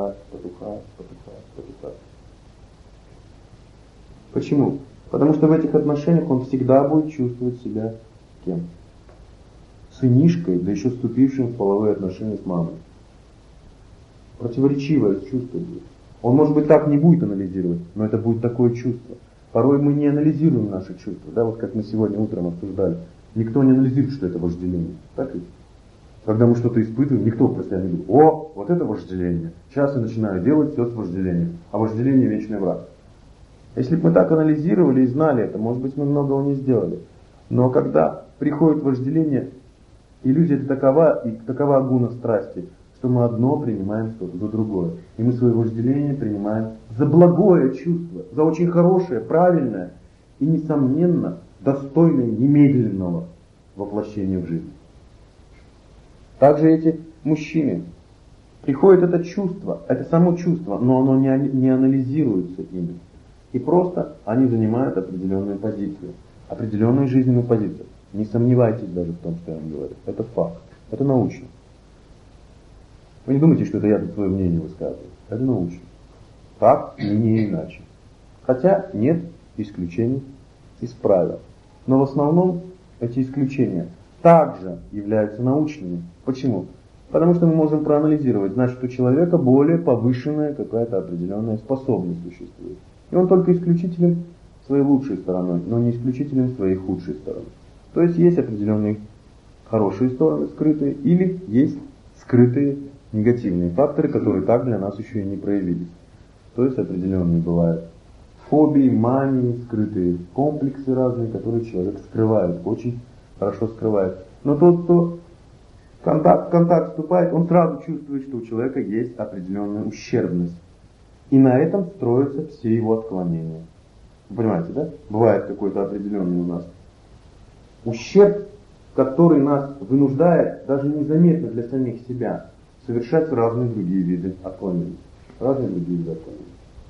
Почему? Потому что в этих отношениях он всегда будет чувствовать себя кем? Сынишкой, да еще вступившим в половые отношения с мамой. Противоречивое чувство будет. Он, может быть, так не будет анализировать, но это будет такое чувство. Порой мы не анализируем наши чувства. Да, вот как мы сегодня утром обсуждали. Никто не анализирует, что это вожделение. Так ведь? Когда мы что-то испытываем, никто просто не говорит: о, вот это вожделение. Сейчас я начинаю делать все с вожделением. А вожделение вечный враг. Если бы мы так анализировали и знали это, может быть, мы многого не сделали. Но когда приходит вожделение, иллюзия это такова, и такова гуна страсти, что мы одно принимаем что-то за другое. И мы свое вожделение принимаем за благое чувство, за очень хорошее, правильное и, несомненно, достойное немедленного воплощения в жизнь. Также эти мужчины, приходит это чувство, это само чувство, но оно не анализируется ими. И просто они занимают определенную позицию, определенную жизненную позицию. Не сомневайтесь даже в том, что я вам говорю. Это факт, это научно. Вы не думайте, что это я тут свое мнение высказываю. Это научно. Так и не иначе. Хотя нет исключений из правил. Но в основном эти исключения также являются научными. Почему? Потому что мы можем проанализировать, значит, у человека более повышенная какая-то определенная способность существует. И он только исключителен своей лучшей стороной, но не исключителен своей худшей стороной. То есть есть определенные хорошие стороны скрытые, или есть скрытые негативные факторы, которые так для нас еще и не проявились. То есть определенные бывают фобии, мании, скрытые комплексы разные, которые человек скрывает, очень хорошо скрывает. Но тот, кто в контакт вступает, он сразу чувствует, что у человека есть определенная ущербность. И на этом строятся все его отклонения. Вы понимаете, да? Бывает какой-то определенный у нас ущерб, который нас вынуждает, даже незаметно для самих себя, совершать разные другие виды отклонений. Разные другие виды отклонений.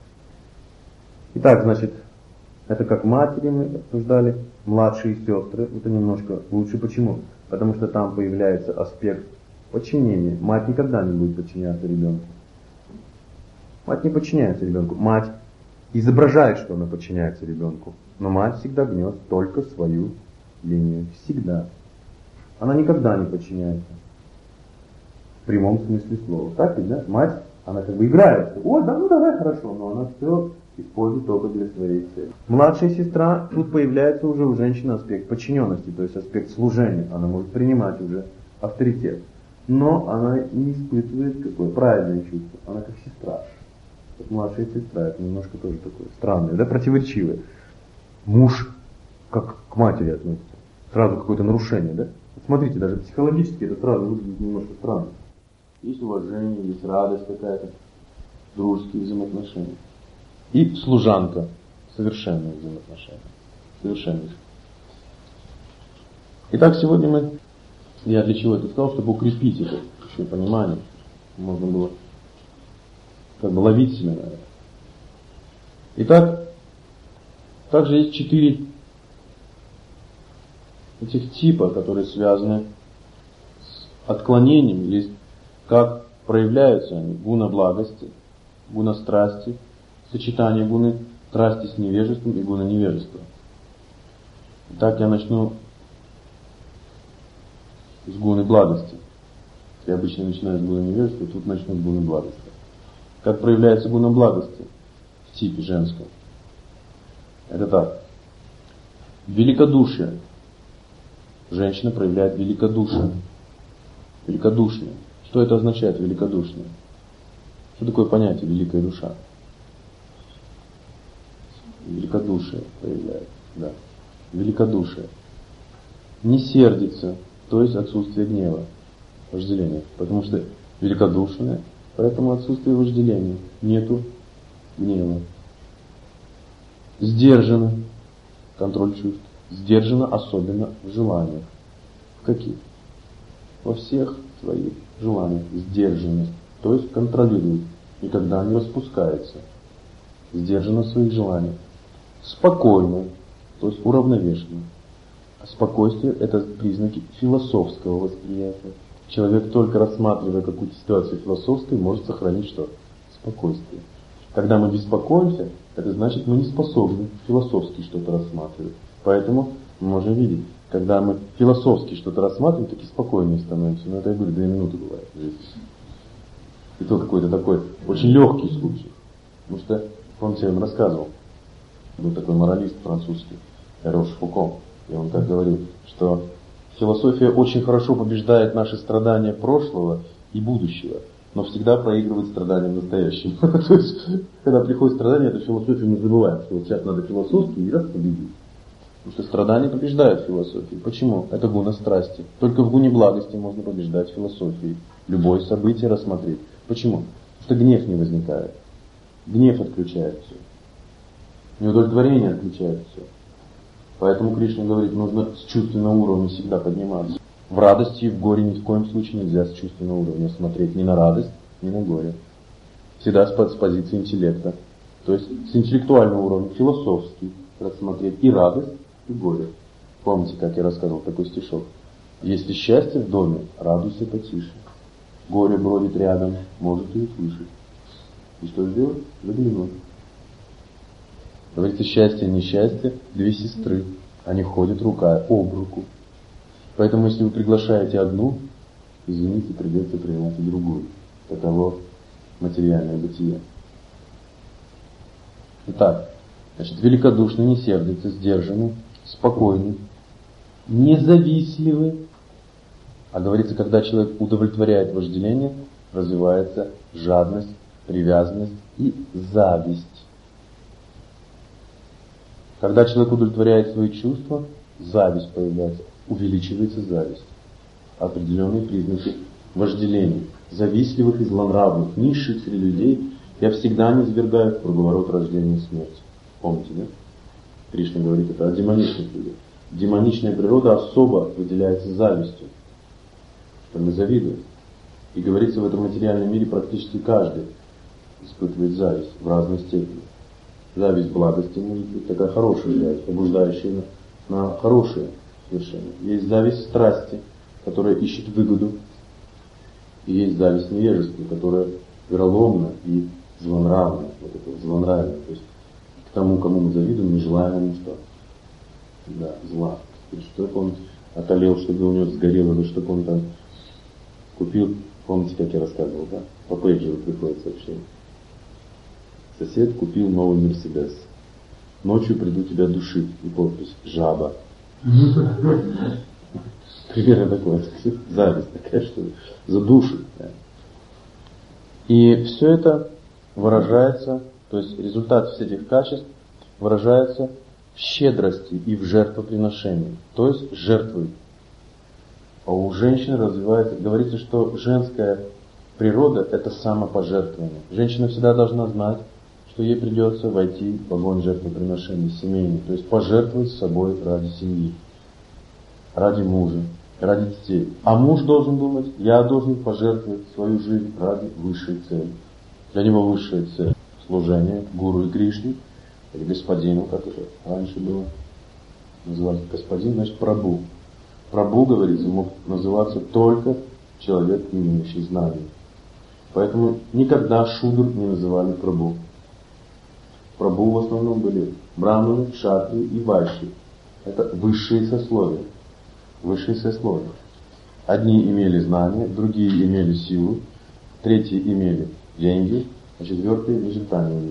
Итак, значит, это как матери мы обсуждали, младшие сестры, это немножко лучше. Почему? Потому что там появляется аспект подчинения. Мать никогда не будет подчиняться ребенку. Мать не подчиняется ребенку. Мать изображает, что она подчиняется ребенку. Но мать всегда гнет только свою линию. Всегда. Она никогда не подчиняется. В прямом смысле слова. Так ведь, да? Мать, она как бы играет. О, да, ну давай, хорошо. Но она все использует только для своей цели. Младшая сестра, тут появляется уже у женщины аспект подчиненности, то есть аспект служения. Она может принимать уже авторитет. Но она не испытывает какое правильное чувство. Она как сестра. Как младшая сестра. Это немножко тоже такое странное, да, противоречивое. Муж как к матери относится. Сразу какое-то нарушение, да? Смотрите, даже психологически это сразу выглядит немножко странно. Есть уважение, есть радость какая-то, дружеские взаимоотношения. И служанка. Совершенные взаимоотношения. Совершенные. Итак, сегодня я для чего это сказал, чтобы укрепить это понимание. Можно было как бы ловить себя, наверное. Итак, также есть 4 этих типа, которые связаны с отклонением, или как проявляются они. Гуна благости, гуна страсти, сочетание гуны страсти с невежеством и гуна невежества. Итак, я начну с гуны благости. Я обычно начинаю с гуны невежества, тут начну с гуны благости. Как проявляется гуна благости в типе женском? Это так. Великодушие. Женщина проявляет великодушие. Великодушие. Что это означает, великодушие? Что такое понятие великая душа? Великодушие проявляет. Да. Великодушие. Не сердится, то есть отсутствие гнева, вожделения. Потому что великодушное, поэтому отсутствие вожделения. Нету гнева. Сдержано. Контроль чувств. Сдержано особенно в желаниях. В каких? Во всех своих желаниях. Сдержаны. То есть контролирует. Никогда не распускается. Сдержано в своих желаниях. Спокойно. То есть уравновешенно. А спокойствие – это признаки философского восприятия. Человек, только рассматривая какую-то ситуацию философской, может сохранить что? Спокойствие. Когда мы беспокоимся, это значит, мы не способны философски что-то рассматривать. Поэтому мы можем видеть, когда мы философски что-то рассматриваем, так и спокойнее становимся. Но это, я говорю, 2 минуты бывает. И то какой-то такой очень легкий случай. Потому что, помните, я вам рассказывал, Был такой моралист французский, Рош Фуко, и он так говорил, что философия очень хорошо побеждает наши страдания прошлого и будущего, но всегда проигрывает страдания в настоящем. То есть, когда приходит страдание, эту философию мы забываем, что вот сейчас надо философски и раз победить. Потому что страдание побеждает философию. Почему? Это гуна страсти. Только в гуне благости можно побеждать философией. Любое событие рассмотреть. Почему? Потому что гнев не возникает. Гнев отключает все. Неудовлетворение отключает все. Поэтому Кришна говорит, нужно с чувственного уровня всегда подниматься. В радости и в горе ни в коем случае нельзя с чувственного уровня смотреть ни на радость, ни на горе. Всегда с позиции интеллекта. То есть с интеллектуального уровня, философский, рассмотреть и радость, и горе. Помните, как я рассказывал такой стишок? Если счастье в доме, радуйся потише. Горе бродит рядом, может и услышать. И что сделать? Заглянуть. Говорится, счастье и несчастье – две сестры. Они ходят рука об руку. Поэтому, если вы приглашаете одну, извините, придется принять и другую. Таково материальное бытие. Итак, значит, великодушный, не сердится, сдержанный, спокойный, независтливый. А говорится, когда человек удовлетворяет вожделение, развивается жадность, привязанность и зависть. Когда человек удовлетворяет свои чувства, зависть появляется, увеличивается зависть. Определенные признаки вожделения. Завистливых и злонравных, низших среди людей я всегда низвергаю в круговорот рождения и смерти. Помните, да? Кришна говорит это о демоничных людях. Демоничная природа особо выделяется завистью, что мы завидуем. И говорится, в этом материальном мире практически каждый испытывает зависть в разной степени. Зависть благости может быть такая хорошая зависть, побуждающая на хорошее свершение. Есть зависть страсти, которая ищет выгоду. И есть зависть невежества, которая вероломна и злонравна. Вот это вот злонравие. То есть к тому, кому мы завидуем, не желаем ему что? Да, зла. Чтобы он околел, чтобы у него сгорело, или чтобы он там купил. Помните, как я рассказывал, да? По пейджеру приходит сообщение. Сосед купил новый Мерседес. Ночью приду тебя душить. И подпись «Жаба». Примерно такое. Зависть такая, что задушит. И все это выражается, то есть результат всех этих качеств выражается в щедрости и в жертвоприношении. То есть жертвой. А у женщины развивается, говорится, что женская природа – это самопожертвование. Женщина всегда должна знать, что ей придется войти в огонь жертвоприношений семейных, то есть пожертвовать собой ради семьи, ради мужа, ради детей. А муж должен думать, я должен пожертвовать свою жизнь ради высшей цели. Для него высшая цель – служение гуру и Кришне, или господину, как это раньше было. Называли господин, значит прабху. Прабху, говорится, мог называться только человек, имеющий знания. Поэтому никогда шудр не называли прабху. Прабху в основном были браманы, кшатрии и вайши. Это высшие сословия. Высшие сословия. Одни имели знания, другие имели силу, третьи имели деньги, а четвертые ни черта не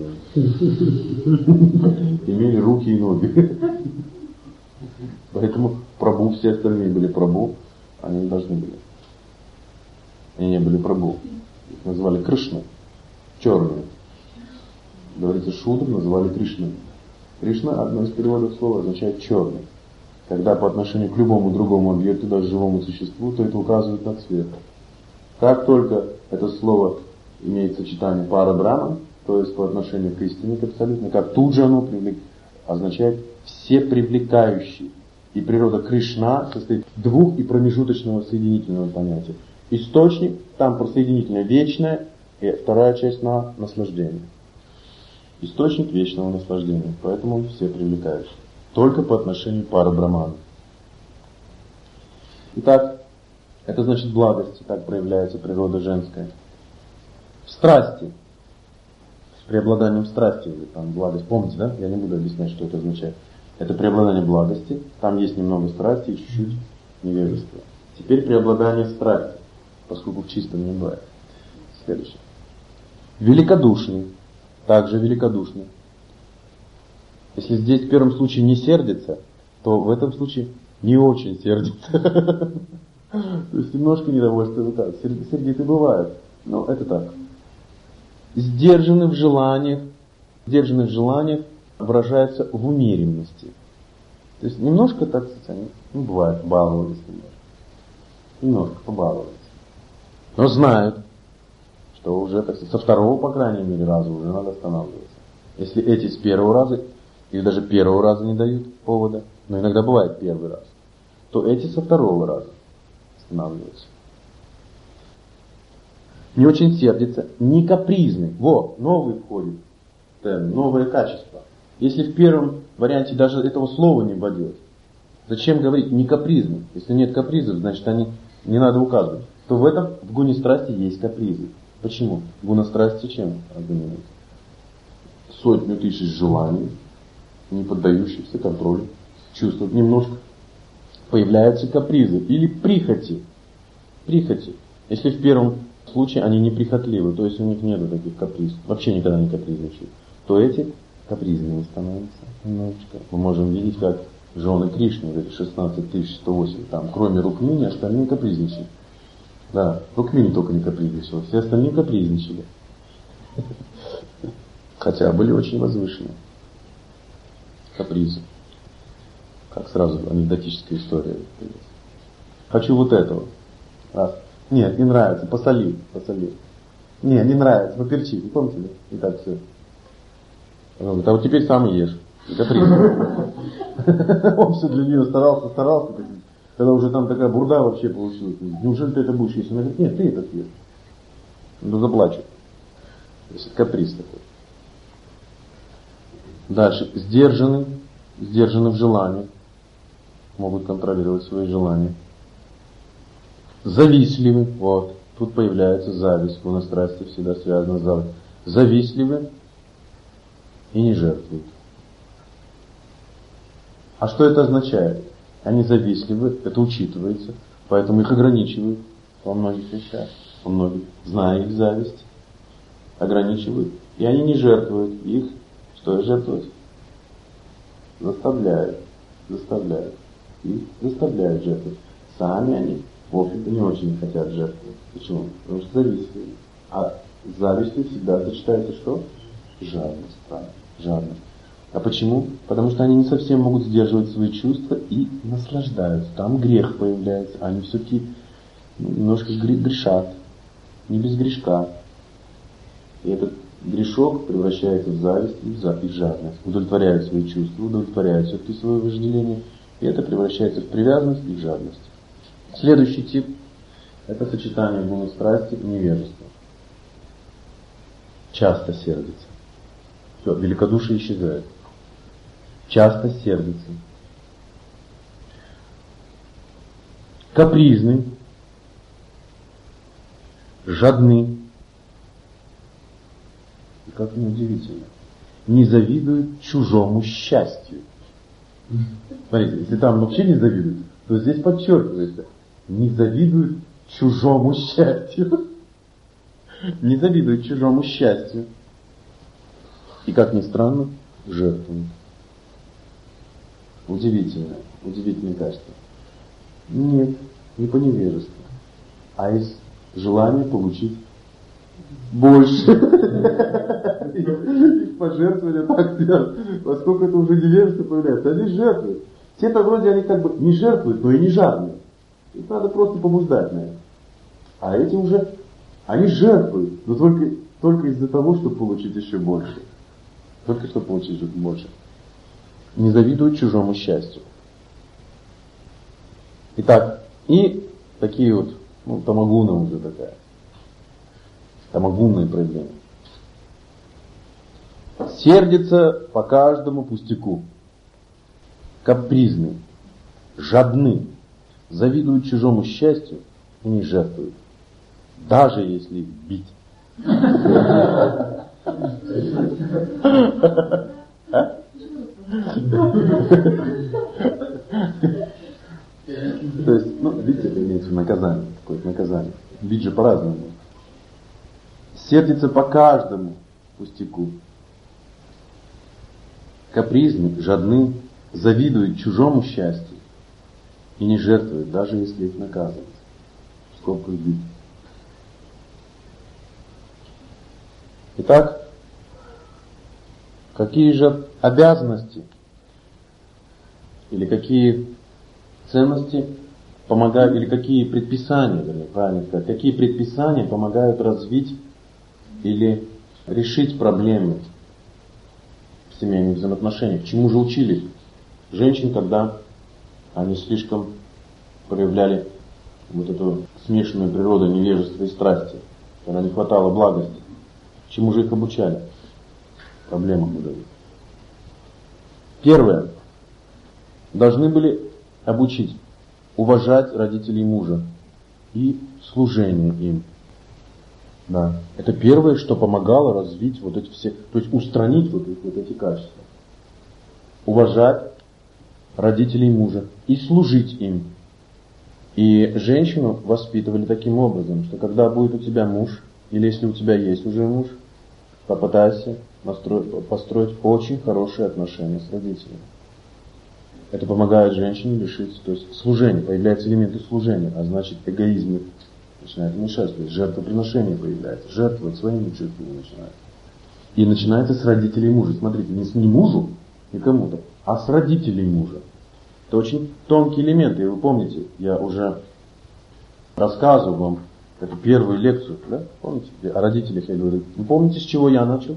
имели. Имели руки и ноги. Поэтому прабху, все остальные были прабху, они не должны были. Они не были прабху. Их называли Кришна, черные. Говорится, шудр называли Кришной. Кришна, одно из переводов слова, означает черный. Когда по отношению к любому другому объекту, даже живому существу, то это указывает на цвет. Как только это слово имеет сочетание пара брахман, то есть по отношению к истине, к абсолютно, как тут же оно означает все привлекающие. И природа Кришна состоит из двух и промежуточного соединительного понятия. Источник, там просоединительное вечное, и вторая часть на наслаждение. Источник вечного наслаждения, поэтому он все привлекающий. Только по отношению пара брахмана. Итак, это значит благость, так проявляется природа женская. В страсти, с преобладанием страсти, там благость, помните, да? Я не буду объяснять, что это означает. Это преобладание благости, там есть немного страсти и чуть-чуть невежества. Теперь преобладание страсти, поскольку в чистом не бывает. Следующее. Великодушный, также великодушный. Если здесь в первом случае не сердится, то в этом случае не очень сердится. То есть немножко недовольства вытают. Сердиты бывают, но это так. Сдержаны в желаниях выражается в умеренности. То есть немножко, так сказать, они, бывает, баловались немножко побаловались. Но знают, что уже, так сказать, со второго, по крайней мере, раза уже надо останавливаться. Если эти с первого раза, или даже первого раза не дают повода, но иногда бывает первый раз, то эти со второго раза останавливаются. Не очень сердится, не капризный. Вот, новый входит, новое качество. Если в первом варианте даже этого слова не вводилось, зачем говорить не капризный? Если нет капризов, значит они не надо указывать. То в этом, в гуне страсти есть капризы. Почему? Гуна страсти чем организуется? 100 000 желаний, не поддающихся контролю, чувствуют немножко. Появляются капризы или прихоти. Прихоти. Если в первом случае они не прихотливы, то есть у них нет таких каприз, вообще никогда не капризничают, то эти капризными становятся немножечко. Мы можем видеть, как жены Кришны, вот эти 16 108, там, кроме Рукмини, остальные капризничали. Да, Рукмини только не капризничала, все остальные капризничали. Хотя были очень возвышенные капризы. Как сразу анекдотическая история. Хочу вот этого. Раз. Нет, не нравится, посоли. Нет, не нравится, поперчи. Не помните, да? И так все. Он говорит, а вот теперь сам и ешь. И каприз. Он все для нее старался. Когда уже там такая бурда вообще получилась. Неужели ты это будешь есть? Она говорит, нет, ты это ешь. Ну заплачу. То есть каприз такой. Дальше. Сдержаны в желании. Могут контролировать свои желания. Завистливы. Вот. Тут появляется зависть. Гуна страсти всегда связана с завистью. Завистливы и не жертвуют. А что это означает? Они завистливы, это учитывается, поэтому их ограничивают во многих вещах, во многих, зная их зависть, ограничивают. И они не жертвуют. Их что жертвовать? Заставляют. Их заставляют жертвовать. Сами они, в общем-то, не очень хотят жертвовать. Почему? Потому что завистливы. А с завистью всегда сочетается что? Жадность. Жадность. А почему? Потому что они не совсем могут сдерживать свои чувства и наслаждаются. Там грех появляется. Они все-таки немножко грешат. Не без грешка. И этот грешок превращается в зависть и в жадность. Удовлетворяют свои чувства, удовлетворяют все-таки свое вожделение. И это превращается в привязанность и в жадность. Следующий тип – это сочетание гуны страсти и невежества. Часто сердится. Все, великодушие исчезает. Часто сердится. Капризный. Жадный. И как неудивительно. Не завидует чужому счастью. Смотрите, если там вообще не завидует, то здесь подчеркивается. Не завидует чужому счастью. Не завидует чужому счастью. И, как ни странно, жертвует. Удивительное качество. Нет, не по невежеству, а из желания получить больше. Их пожертвовали так делают. Поскольку это уже невежество появляется, они жертвуют. Те-то вроде они как бы не жертвуют, но и не жадные. Их надо просто побуждать на это. А эти уже, они жертвуют, но только из-за того, чтобы получить еще больше. Только чтобы получить больше. Не завидуют чужому счастью. Итак, и такие вот, тамагуна уже такая. Тамагунное проявление. Сердится по каждому пустяку. Капризный. Жадны. Завидуют чужому счастью и не жертвуют. Даже если бить. То есть, бить это имеется в виду наказание, какое-то наказание. Бить же по-разному. Сердится по каждому пустяку. капризны, жадны, завидуют чужому счастью и не жертвуют, даже если их наказывают. В скобках бит. Итак, какие же обязанности или какие ценности помогают, или какие предписания, вернее, правильно сказать, какие предписания помогают развить или решить проблемы в семейных взаимоотношениях? Чему же учили женщин, когда они слишком проявляли вот эту смешанную природу невежества и страсти, когда не хватало благости? Чему же их обучали? Проблемам мы говорим. Первое. Должны были обучить уважать родителей мужа и служение им. Да. Это первое, что помогало развить вот эти все, то есть устранить вот эти качества. Уважать родителей мужа и служить им. И женщину воспитывали таким образом, что когда будет у тебя муж, или если у тебя есть уже муж, попытайся построить очень хорошие отношения с родителями. Это помогает женщине решить, то есть служение, появляются элементы служения, а значит эгоизм начинает мешать, то есть жертвоприношение появляется, жертвовать своими чувствами начинает. И начинается с родителей мужа. Смотрите, не мужу, не кому-то, а с родителей мужа. Это очень тонкий элемент, и вы помните, я уже рассказывал вам эту первую лекцию, да? Помните, о родителях я говорю. Вы помните, с чего я начал?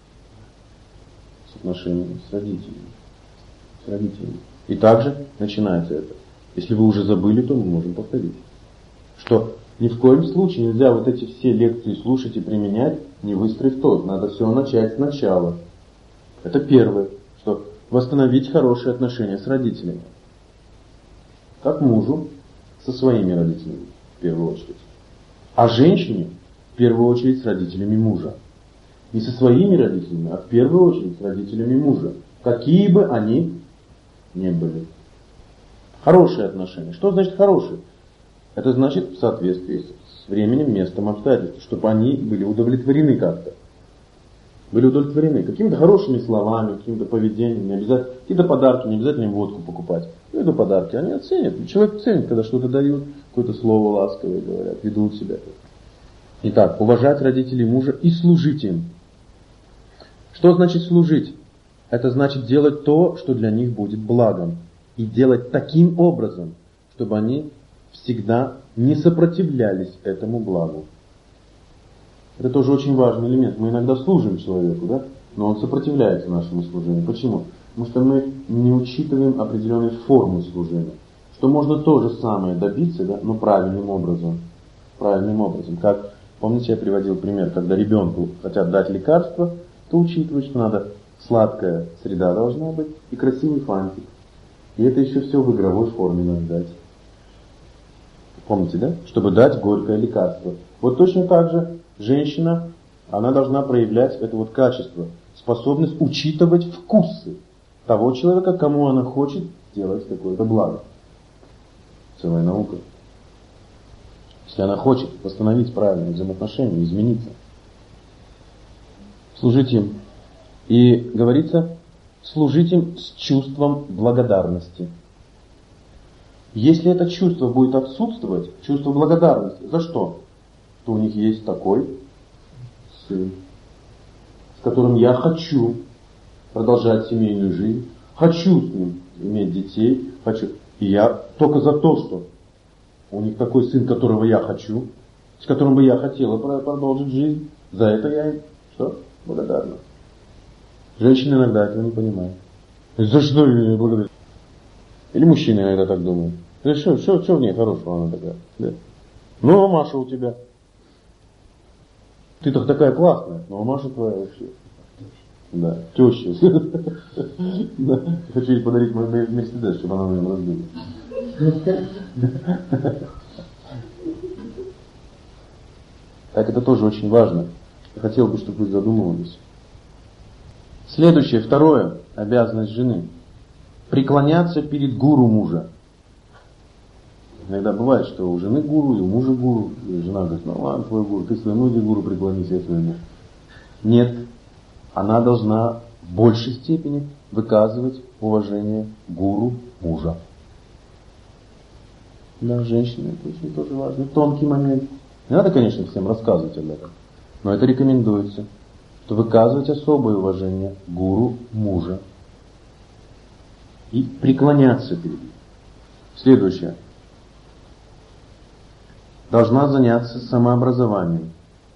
С отношений с родителями. С родителями. И также начинается это. Если вы уже забыли, то мы можем повторить. Что ни в коем случае нельзя вот эти все лекции слушать и применять, не выстроив тот. Надо все начать сначала. Это первое. Что восстановить хорошие отношения с родителями. Как мужу со своими родителями, в первую очередь. А женщине, в первую очередь, с родителями мужа. Не со своими родителями, а в первую очередь с родителями мужа. Какие бы они ни были. Хорошие отношения. Что значит хорошие? Это значит в соответствии с временем, местом, обстоятельством. Чтобы они были удовлетворены как-то. Были удовлетворены какими-то хорошими словами, каким-то поведением. Не обязательно, какие-то подарки, не обязательно им водку покупать. Это подарки, они оценят. Человек ценит, когда что-то дают, какое-то слово ласковое говорят, ведут себя. Итак, уважать родителей мужа и служить им. Что значит служить? Это значит делать то, что для них будет благом. И делать таким образом, чтобы они всегда не сопротивлялись этому благу. Это тоже очень важный элемент. Мы иногда служим человеку, да? Но он сопротивляется нашему служению. Почему? Потому что мы не учитываем определенные формы служения. Что можно то же самое добиться, да? Но правильным образом. Правильным образом. Как, помните, я приводил пример, когда ребенку хотят дать лекарство, то учитывают, что надо сладкая среда должна быть и красивый фантик. И это еще все в игровой форме надо дать. Помните, да? Чтобы дать горькое лекарство. Вот точно так же женщина, она должна проявлять это вот качество, способность учитывать вкусы того человека, кому она хочет делать какое-то благо. Целая наука. Если она хочет восстановить правильные взаимоотношения, измениться. Служить им. И говорится, служить им с чувством благодарности. Если это чувство будет отсутствовать, чувство благодарности, за что? То у них есть такой сын, с которым я хочу продолжать семейную жизнь, хочу с ним иметь детей, хочу. И я только за то, что у них такой сын, которого я хочу, с которым бы я хотела продолжить жизнь, за это я им что? Благодарна. Женщины иногда этого не понимают. За что я благодарю? Или мужчины иногда так думают. Что в ней хорошего она такая? Да. Ну, а Маша у тебя. Ты так такая классная, но а Маша твоя вообще. Да, теща. Хочу ей подарить Мерседес, чтобы она на нем разбилась. Так, это тоже очень важно. Я хотел бы, чтобы вы задумывались. Следующее, второе, обязанность жены. Преклоняться перед гуру мужа. Иногда бывает, что у жены гуру, и у мужа гуру. И жена говорит, ну ладно, твой гуру, ты своему гуру преклонись, я своему. Нет, она должна в большей степени выказывать уважение гуру мужа. Да, женщины, это очень тоже важный, тонкий момент. Не надо, конечно, всем рассказывать об этом, но это рекомендуется, что выказывать особое уважение гуру мужа и преклоняться перед ним. Следующее. Должна заняться самообразованием.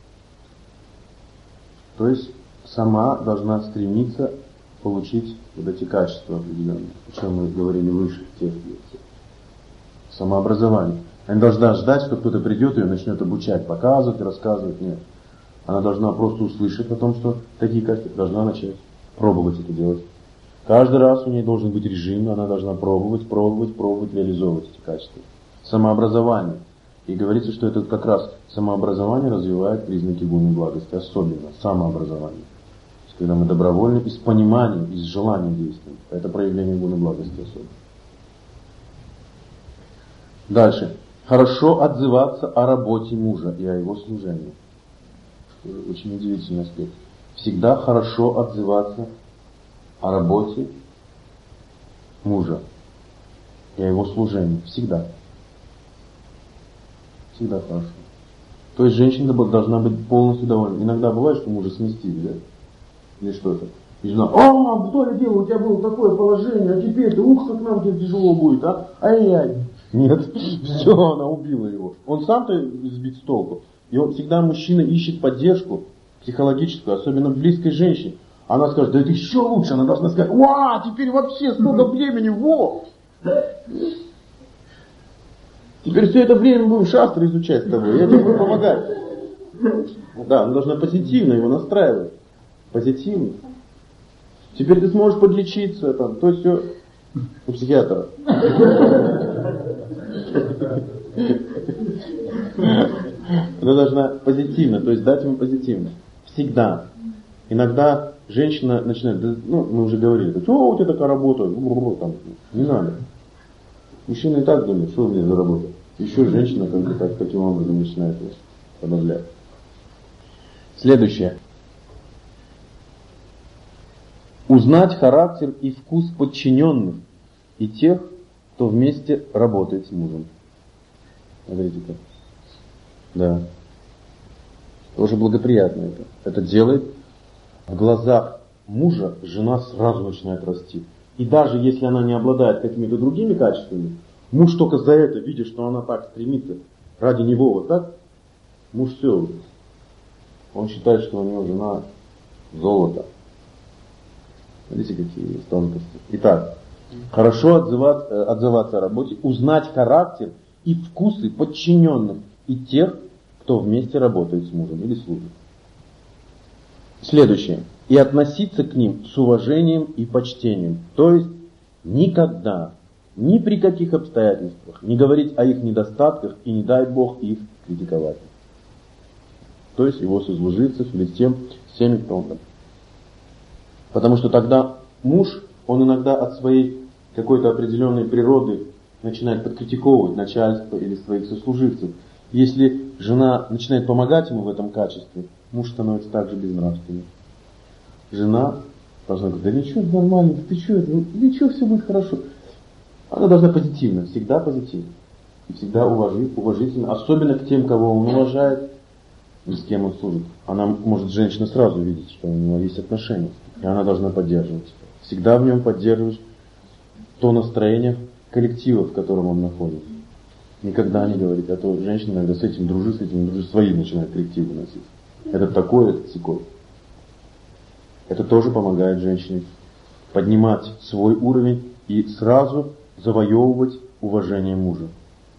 То есть сама должна стремиться получить вот эти качества определенные, о чем мы говорили выше в тех лекциях. Самообразование. Она не должна ждать, что кто-то придет и ее начнет обучать, показывать, рассказывать. Нет. Она должна просто услышать о том, что такие качества, должна начать пробовать это делать. Каждый раз у нее должен быть режим, она должна пробовать, реализовывать эти качества. Самообразование. И говорится, что это как раз самообразование развивает признаки гуны благости, особенно самообразование. То есть, когда мы добровольно, и с пониманием, и с желанием действуем, это проявление гуны благости особенно. Дальше. Хорошо отзываться о работе мужа и о его служении. Очень удивительный аспект. Всегда хорошо отзываться о работе мужа и о его служении. Всегда. Всегда хорошо. То есть женщина должна быть полностью довольна. Иногда бывает, что мужа сместили, да? Или что-то. И жена, что я делаю, у тебя было такое положение, а теперь ты, как нам тебе тяжело будет, а? Ай-яй. Нет, все, она убила его. Он сам-то сбит с толку. И он всегда мужчина ищет поддержку психологическую, особенно в близкой женщине. Она скажет, да это еще лучше, она должна сказать, теперь вообще столько времени, Теперь все это время будем шастры изучать с тобой, я тебе буду помогать. Да, она должна позитивно его настраивать. Позитивно. Теперь ты сможешь подлечиться, то есть все у психиатра. Она должна позитивно, то есть дать ему позитивно. Всегда. Иногда женщина начинает, мы уже говорили, что у тебя такая работа, не надо. Мужчина и так думает, что у меня за работа. Еще женщина таким образом начинает вас подавлять. Следующее. Узнать характер и вкус подчиненных и тех, кто вместе работает с мужем. Смотрите-ка. Да. Тоже благоприятно это. Это делает в глазах мужа жена сразу начинает расти. И даже если она не обладает какими-то другими качествами, муж только за это, видя, что она так стремится ради него вот так, муж все. Он считает, что у него жена золото. Смотрите, какие есть тонкости. Итак, хорошо отзываться о работе, узнать характер и вкусы подчиненных и тех, кто вместе работает с мужем или служит. Следующее. И относиться к ним с уважением и почтением. То есть никогда, ни при каких обстоятельствах не говорить о их недостатках и не дай Бог их критиковать. То есть его сослуживцев или всеми, кто он там. Потому что тогда муж, он иногда от своей какой-то определенной природы начинает подкритиковывать начальство или своих сослуживцев. Если жена начинает помогать ему в этом качестве, муж становится также безнравственным. Жена должна говорить, да ничего, нормально, ты что, ничего, все будет хорошо. Она должна позитивно, всегда позитивно. И всегда уважительно, особенно к тем, кого он уважает, и с кем он служит. Она может, женщина, сразу видеть, что у него есть отношения. И она должна поддерживать. Всегда в нем поддерживать то настроение коллектива, в котором он находится. Никогда не говорить, а то женщина иногда с этим дружит, свои начинает коллективы носить. Это такое, это сякое. Это тоже помогает женщине поднимать свой уровень и сразу завоевывать уважение мужа.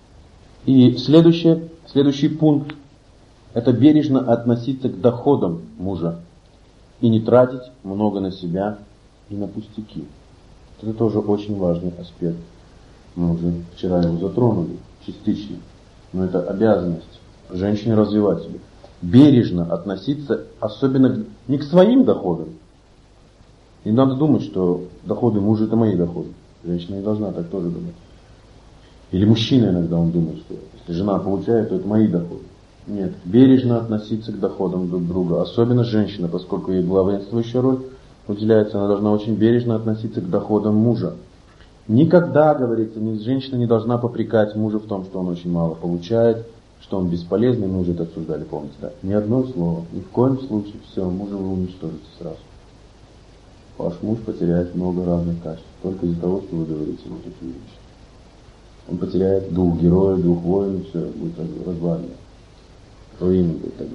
И следующий пункт – это бережно относиться к доходам мужа и не тратить много на себя и на пустяки. Это тоже очень важный аспект. Мы уже вчера его затронули частично, но это обязанность женщины развивать себя. Бережно относиться, особенно не к своим доходам. Не надо думать, что доходы мужа это мои доходы. Женщина не должна так тоже думать. Или мужчина иногда он думает, что если жена получает, то это мои доходы. Нет, бережно относиться к доходам друг друга. Особенно женщина, поскольку ей главенствующая роль, уделяется, она должна очень бережно относиться к доходам мужа. Никогда, говорится, женщина не должна попрекать мужа в том, что он очень мало получает, что он бесполезный, мы уже это обсуждали, помните, да? Ни одно слово, ни в коем случае, все, мужа вы уничтожите сразу. Ваш муж потеряет много разных качеств, только из-за того, что вы говорите ему такие вещи. Он потеряет дух героя, дух воина, все, будет развалено. Руина будет тогда.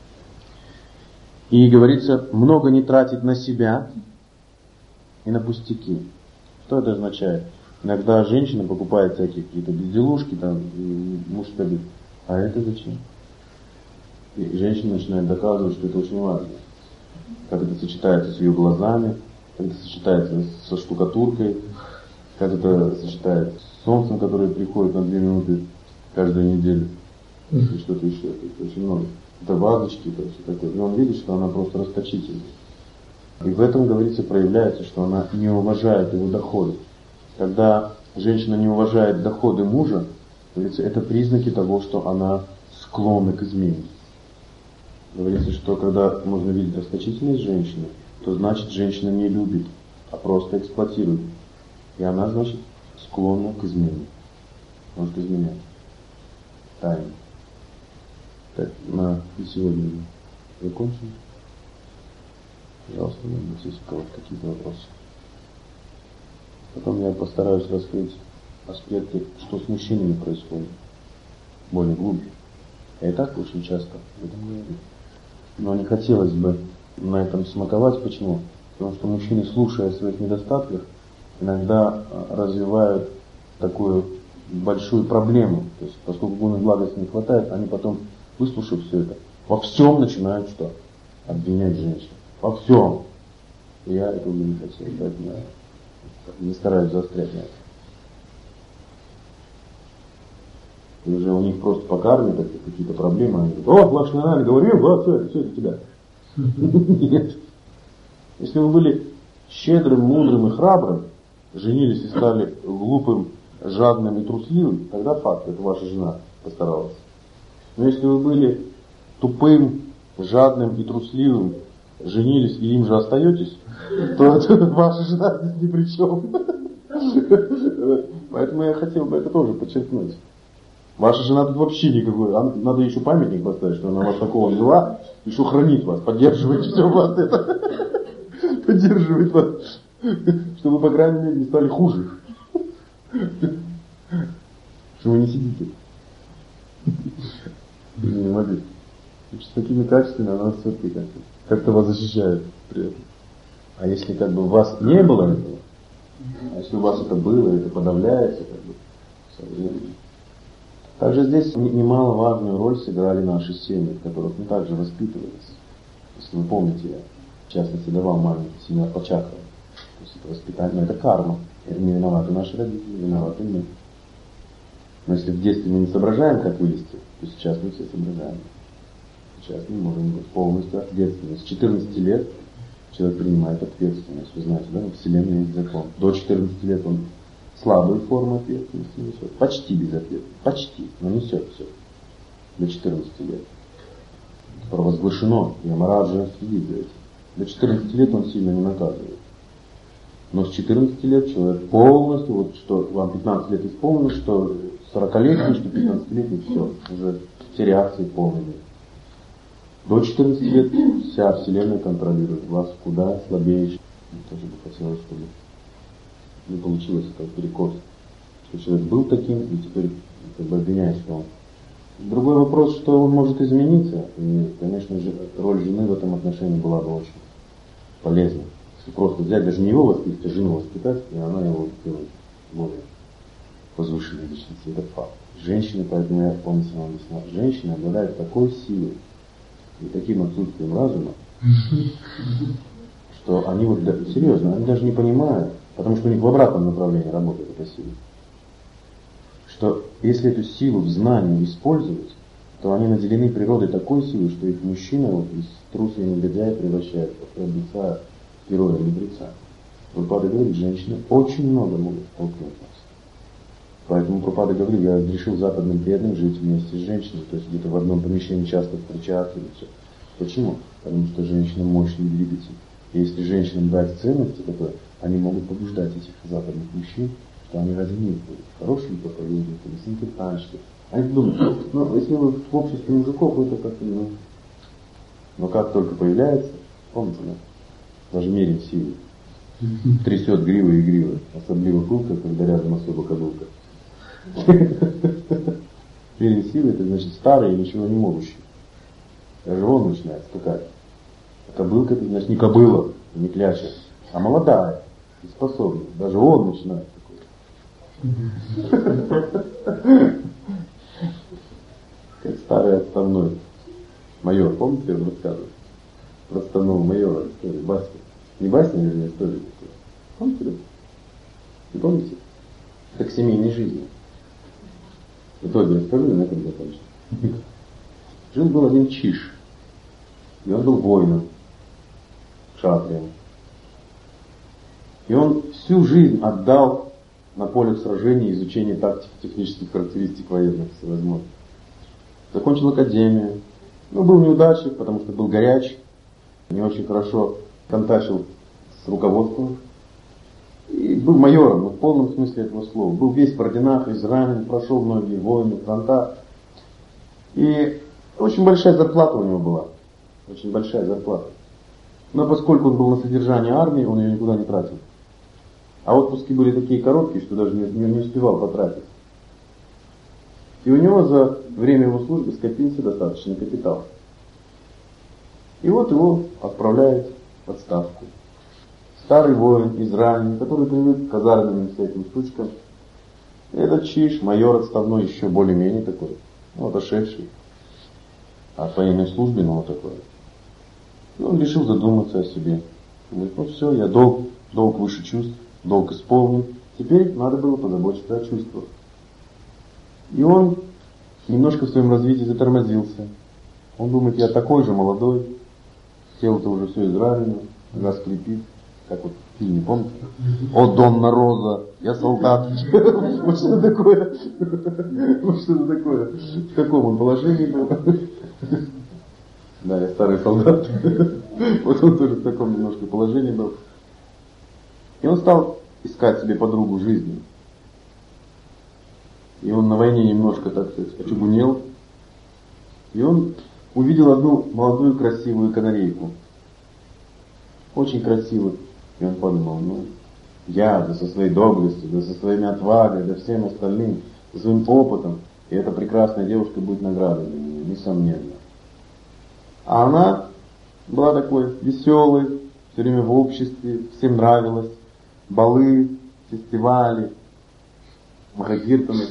И говорится, много не тратить на себя и на пустяки. Что это означает? Иногда женщина покупает всякие какие-то безделушки, там, и муж скажет, а это зачем? И женщина начинает доказывать, что это очень важно. Как это сочетается с ее глазами, как это сочетается со штукатуркой, как это сочетается с солнцем, которое приходит на 2 минуты каждую неделю. И что-то еще. Это очень много. Это вазочки, это все такое. И он видит, что она просто расточительна. И в этом, говорится, проявляется, что она не уважает его доходы. Когда женщина не уважает доходы мужа, говорится, это признаки того, что она склонна к измене. Говорится, что когда можно видеть расточительность женщины, то значит женщина не любит, а просто эксплуатирует. И она, значит, склонна к измене. Может изменять. Тайна. Так, на сегодня закончим. Пожалуйста, может быть, есть у кого-то какие-то вопросы. Потом я постараюсь раскрыть аспекты, что с мужчинами происходит. Более глубже. Я и так очень часто об этом говорю. Но не хотелось бы на этом смаковать. Почему? Потому что мужчины, слушая о своих недостатках, иногда развивают такую большую проблему. То есть, поскольку гуны благости не хватает, они потом, выслушав все это, во всем начинают что? Обвинять женщин. Во всем. И я этого не хотел. Поэтому я не стараюсь заострять на это. И уже у них просто по карме какие-то проблемы. Они говорят, о, Лакшмана, говорил, вот, все это тебя. Нет. Если вы были щедрым, мудрым и храбрым, женились и стали глупым, жадным и трусливым, тогда факт, это ваша жена постаралась. Но если вы были тупым, жадным и трусливым, женились и им же остаетесь, то ваша жена здесь ни при чем. Поэтому я хотел бы это тоже подчеркнуть. Ваша жена тут вообще никакой. Надо еще памятник поставить, что она вас такого взяла, еще хранит вас, поддерживает все вас это. Поддерживает вас. Чтобы, по крайней мере, не стали хуже. Что вы не сидите. Не могу. С такими качествами она все-таки как-то вас защищает при этом. А если как бы у вас не было этого, а если у вас это было, это подавляется, как бы, со временем. Также здесь немаловажную роль сыграли наши семьи, в которых мы также воспитывались. Если вы помните, я в частности давал маленький семинар по чакрам. То есть это воспитание, это карма. Это не виноваты наши родители, виноваты мы. Но если в детстве мы не соображаем, как вылезти, то сейчас мы все соображаем. Сейчас мы можем быть полностью ответственны. С 14 лет человек принимает ответственность. Вы знаете, да, в Вселенной есть закон. До 14 лет он слабую форму ответственности несет. Почти безответственно. Почти, но несет все. До 14 лет. Это провозглашено. И Ямараджа следит за этим. До 14 лет он сильно не наказывает. Но с 14 лет человек полностью, вот что вам 15 лет исполнилось, что 40-летний, что 15-летний, все. Уже все реакции полные. До 14 лет вся Вселенная контролирует вас, куда слабее. Тоже бы хотелось, чтобы не получилось этого перекос. Что человек был таким и теперь как бы обвиняет, что он. Другой вопрос, что он может измениться. И, конечно же, роль жены в этом отношении была бы очень полезна. Если просто взять, даже не его воспитать, а жену воспитать, и она его делает более возвышенной личностью. Это факт. Женщины, поэтому я помню, вам объяснял, женщины обладают такой силой и таким отсутствием разума, что они вот, серьезно, они даже не понимают, потому что у них в обратном направлении работает эта сила, что если эту силу в знании использовать, то они наделены природой такой силой, что их мужчина вот из труса и негодяя превращает в храбреца, героя мудреца. Прабхупада говорит, женщины очень много могут толкнуть нас. Поэтому Прабхупада говорит, я разрешил западным преданным жить вместе с женщиной, то есть где-то в одном помещении часто встречаться или все. Почему? Потому что женщина мощный двигатель. И если женщинам дать ценности, то они могут побуждать этих западных мужчин, что они ради них будут хорошими проповедниками, симпатичными. Они думают, ну, если вы в обществе мужиков, это как-то, ну, но как только появляется, помните, да? Даже мерень силы, трясет гривы и гривы, особливо кулка, когда рядом особо кобылка. Мерень силы, это значит старый и ничего не могущий. Даже он начинает скакать. А кобылка, это значит не кобыла, не кляча, а молодая и способная. Даже он начинает такой. Как старый отставной майор. Помните, я вам рассказывал? Про отставного майора историю, басню. Не басня, вернее, историю. Помните? Не помните? Это к семейной жизни. В итоге расскажу, и на этом закончу. Жил-был один чиш. И он был воином, кшатрием. И он всю жизнь отдал на полях сражений изучению тактик, технических характеристик военных всевозможных. Закончил академию. Ну, был неудачник, потому что был горяч, не очень хорошо контачил с руководством. И был майором, но в полном смысле этого слова. Был весь в орденах, изранен, прошел многие войны, фронта. И очень большая зарплата у него была. Очень большая зарплата. Но поскольку он был на содержании армии, он ее никуда не тратил. А отпуски были такие короткие, что даже не успевал потратить. И у него за время его службы скопился достаточный капитал. И вот его отправляют в отставку. Старый воин, израненный, который привык к казарменным всяким штучкам. Этот чиш, майор отставной, еще более-менее такой, ну, отошедший от военной службы, но вот такой. И он решил задуматься о себе. Говорит, ну все, я долг выше чувств, долг исполнен. Теперь надо было позаботиться о чувствах. И он немножко в своем развитии затормозился. Он думает, я такой же молодой, тело-то уже все изранено, нога скрипит, как вот в фильме, помните? О, Донна Роза, я солдат. Вот что такое? Вот что такое? В каком он положении был? Да, я старый солдат. Вот он тоже в таком немножко положении был. И он стал искать себе подругу жизни. И он на войне немножко, так сказать, очугунел. И он увидел одну молодую красивую канарейку. Очень красивую. И он подумал, ну, я со своей доблестью, да со своими отвагой, да всем остальным, со своим опытом, и эта прекрасная девушка будет наградой для меня, несомненно. А она была такой веселой, все время в обществе, всем нравилась. Балы, фестивали, махакиртаны.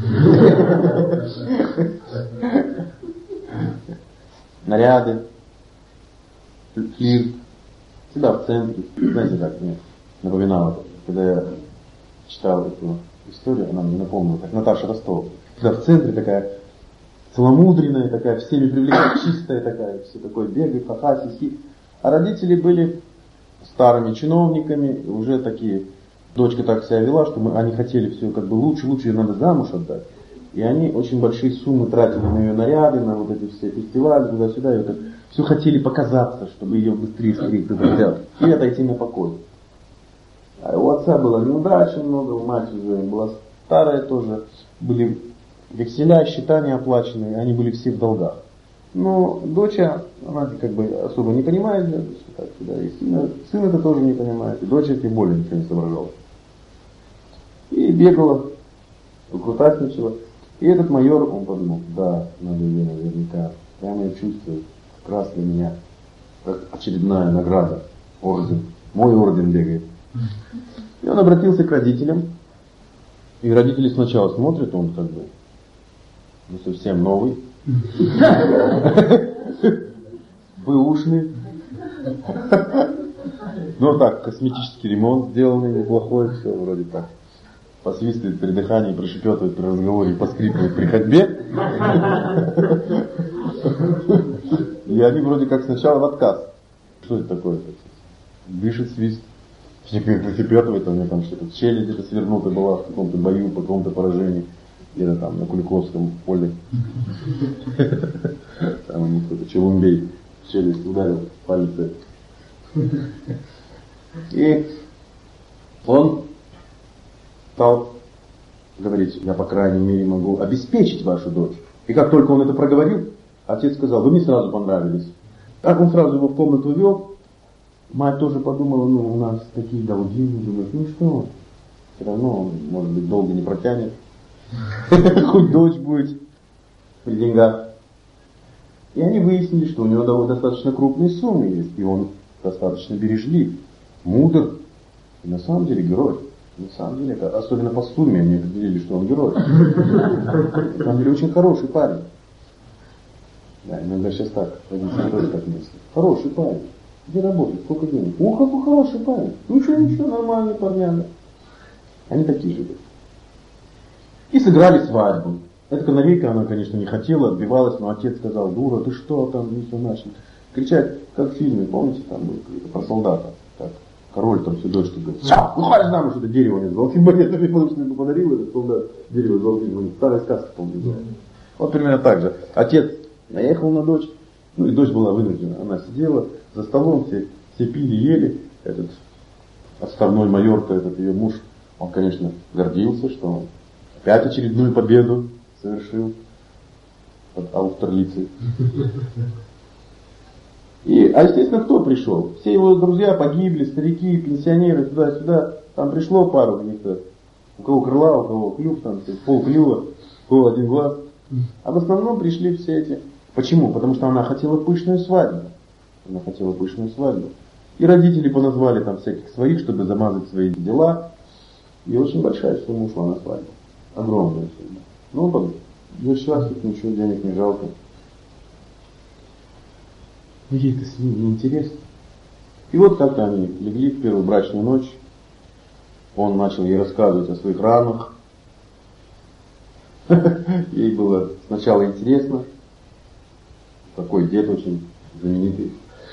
Наряды, флирт. Всегда в центре. Знаете, как мне напоминало, когда я читал эту историю, она мне напомнила, как Наташа Ростова. Всегда в центре такая целомудренная, такая всеми привлекает, чистая такая, все такое бегает, ха-ха, хихи. А родители были старыми чиновниками, уже такие, дочка так себя вела, что они хотели все как бы лучше, ее надо замуж отдать. И они очень большие суммы тратили на ее наряды, на вот эти все фестивали, туда-сюда, и вот все хотели показаться, чтобы ее быстрее взял, и отойти на покой. А у отца была неудача много, у матери уже была старая тоже, были векселя, счета не оплаченные, они были все в долгах. Но дочь, она как бы особо не понимает, и сын это тоже не понимает, и дочь тем более ничего не соображала. И бегала, крутасничала. И этот майор, он подумал, да, надо ее наверняка, прямо я чувствую, как раз для меня, как очередная награда, орден, мой орден бегает. И он обратился к родителям, и родители сначала смотрят, он как бы, ну, совсем новый, бэушный, ну так, косметический ремонт сделанный неплохой, все вроде так. Посвистывает при дыхании, прошепетывает при разговоре, поскрипывает при ходьбе. И они вроде как сначала в отказ. Что это такое? Дышит свист. Прошепетывает, у него там что-то челюсть где-то свернута была в каком-то бою, по какому-то поражению. Где-то там на Куликовском поле. Там ему кто-то Челумбей в челюсть ударил, пальцы И он стал говорить: я, по крайней мере, могу обеспечить вашу дочь. И как только он это проговорил, отец сказал: вы мне сразу понравились. Так он сразу его в комнату вел. Мать тоже подумала: ну, у нас такие долги, думает, ну что, все равно он, может быть, долго не протянет. Хоть дочь будет при деньгах. И они выяснили, что у него достаточно крупные суммы есть, и он достаточно бережлив, мудр, и на самом деле герой. На самом деле, особенно по сумме они определили, что он герой. На самом деле очень хороший парень. Да, иногда сейчас так, родители тоже так мыслят. Хороший парень. Где работает? Сколько денег? О, какой хороший парень. Ничего, нормальный парняга. Они такие же были. И сыграли свадьбу. Эта канарейка, она, конечно, не хотела, отбивалась, но отец сказал: дура, ты что там, и все начали кричать, как в фильме, помните, там был про солдата. Так, король там всю дочь говорит: все, выходишь замуж, это дерево не с золотыми монетами, потому что ему подарил этот солдат дерево с золотыми монетами. Старая сказка, помню. Вот примерно так же. Отец наехал на дочь, ну и дочь была вынуждена. Она сидела за столом, все пили, ели. Этот отставной майор-то, этот ее муж, он, конечно, гордился, что он опять очередную победу совершил под Аустерлицей. А естественно, кто пришел? Все его друзья погибли, старики, пенсионеры, туда-сюда. Там пришло пару каких-то, у кого крыла, у кого клюв, там полклюва, у кого один глаз. А в основном пришли все эти. Почему? Потому что она хотела пышную свадьбу. Она хотела пышную свадьбу. И родители поназвали там всяких своих, чтобы замазать свои дела. И очень большая сумма ушла на свадьбу. Огромная сумма. Ну, потом, я счастлив, ничего, денег не жалко. Но ей-то с ним неинтересно. И вот как-то они легли в первую брачную ночь. Он начал ей рассказывать о своих ранах. Ей было сначала интересно. Такой дед очень знаменитый.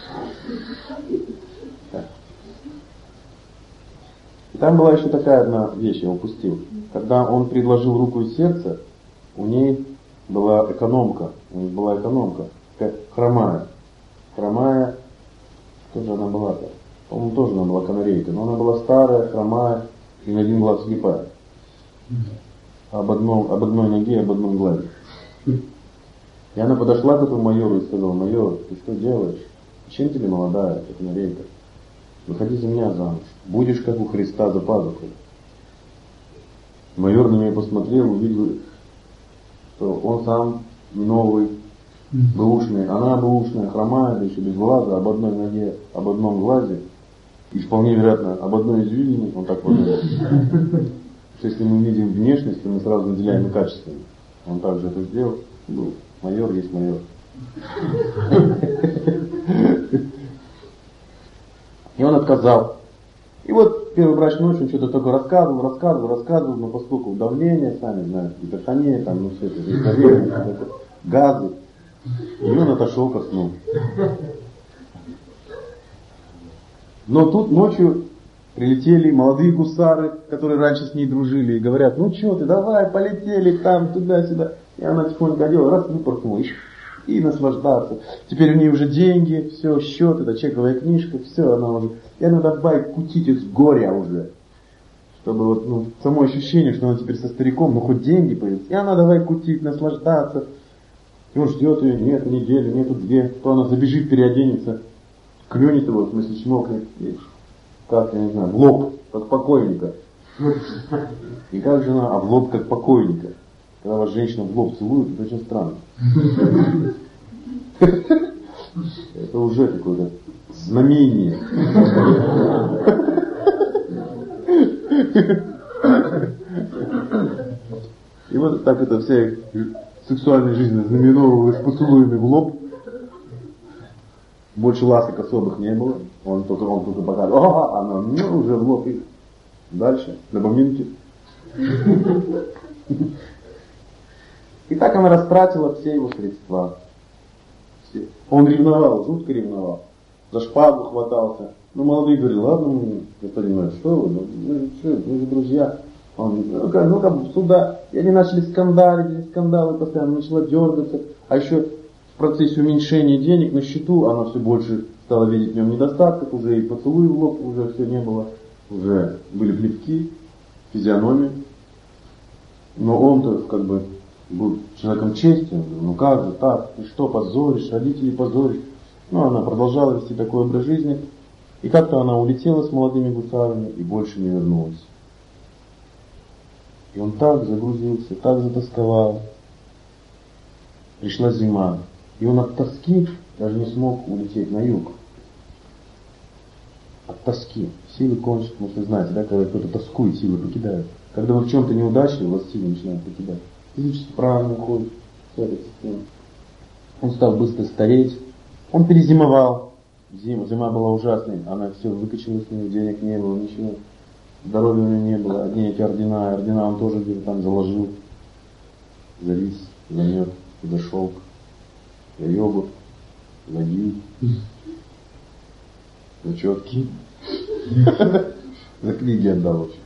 И там была еще такая одна вещь, я упустил. Когда он предложил руку и сердце, у ней была экономка. У них была экономка, такая хромая. Хромая, кто же она была-то? По-моему, тоже она была канарейка, но она была старая, хромая и на один глаз слепая. Об одной ноге, об одном глазе. И она подошла к этому майору и сказала: майор, ты что делаешь? Чем тебе молодая, эта канарейка? Выходи за меня замуж. Будешь как у Христа за пазухой. Майор на нее посмотрел, увидел, что он сам новый, бэушный, она бэушная, хромая, да еще без глаза, об одной ноге, об одном глазе. И вполне вероятно, об одной извилине, он так подумал. Что если мы видим внешность, то мы сразу наделяем и качественно. Он также это сделал. Ну, майор есть майор. И он отказал. И вот первую брачную ночь он что-то только рассказывал, но поскольку давление, сами знаете, гипертония, там, ну все это, вездоверие, газы. И он отошел ко сну. Но тут ночью прилетели молодые гусары, которые раньше с ней дружили, и говорят: ну что ты, давай, полетели там, туда-сюда. И она тихонько одела, раз, выпорхнула, и наслаждаться. Теперь у нее уже деньги, все, счет, это чековая книжка, все, она уже. И она давай кутить их с горя уже. Чтобы вот, ну, само ощущение, что она теперь со стариком, ну хоть деньги появятся. И она давай кутить, наслаждаться. И он ждет ее, нет недели, нету две. То она забежит, переоденется, клюнет его, в смысле чмокнет. Как, я не знаю, в лоб, как покойника. И как же она, а в лоб как покойника. Когда вас женщина в лоб целует, это очень странно. Это уже какое-то знамение. И вот так это вся сексуальная жизнь знаменовалась поцелуями в лоб. Больше ласок особых не было. Он только показывал, она уже в лоб. И дальше, на поминке. И так она растратила все его средства. Все. Он ревновал, жутко ревновал. За шпагу хватался. Ну, молодые говорили: ладно, господин мой, что вы, мы же друзья. Он, ну-ка, сюда. И они начали скандалить, скандалы постоянно, начала дергаться. А еще в процессе уменьшения денег на счету она все больше стала видеть в нем недостатков, уже и поцелуй в лоб, уже все не было, уже были плевки, физиономии. Но он-то как бы был человеком чести, он говорил, ну как же так, ты что, позоришь, родителей позоришь. Ну, она продолжала вести такой образ жизни, и как-то она улетела с молодыми гусарами и больше не вернулась. И он так загрузился, так затасковал. Пришла зима, и он от тоски даже не смог улететь на юг. От тоски. Силы кончатся, потому что знаете, да, когда кто-то тоскует, силы покидают. Когда вы в чем-то неудачливы, у вас силы начинают покидать. Физически правильно уходит. Он стал быстро стареть. Он перезимовал. Зима была ужасной. Она все выкачала с него, денег не было, ничего. Здоровья у него не было. Одни эти ордена. Ордена он тоже где-то там заложил. За рис, за мед, за шелк, за йогурт, за гиль, за четки. За книги отдал вообще.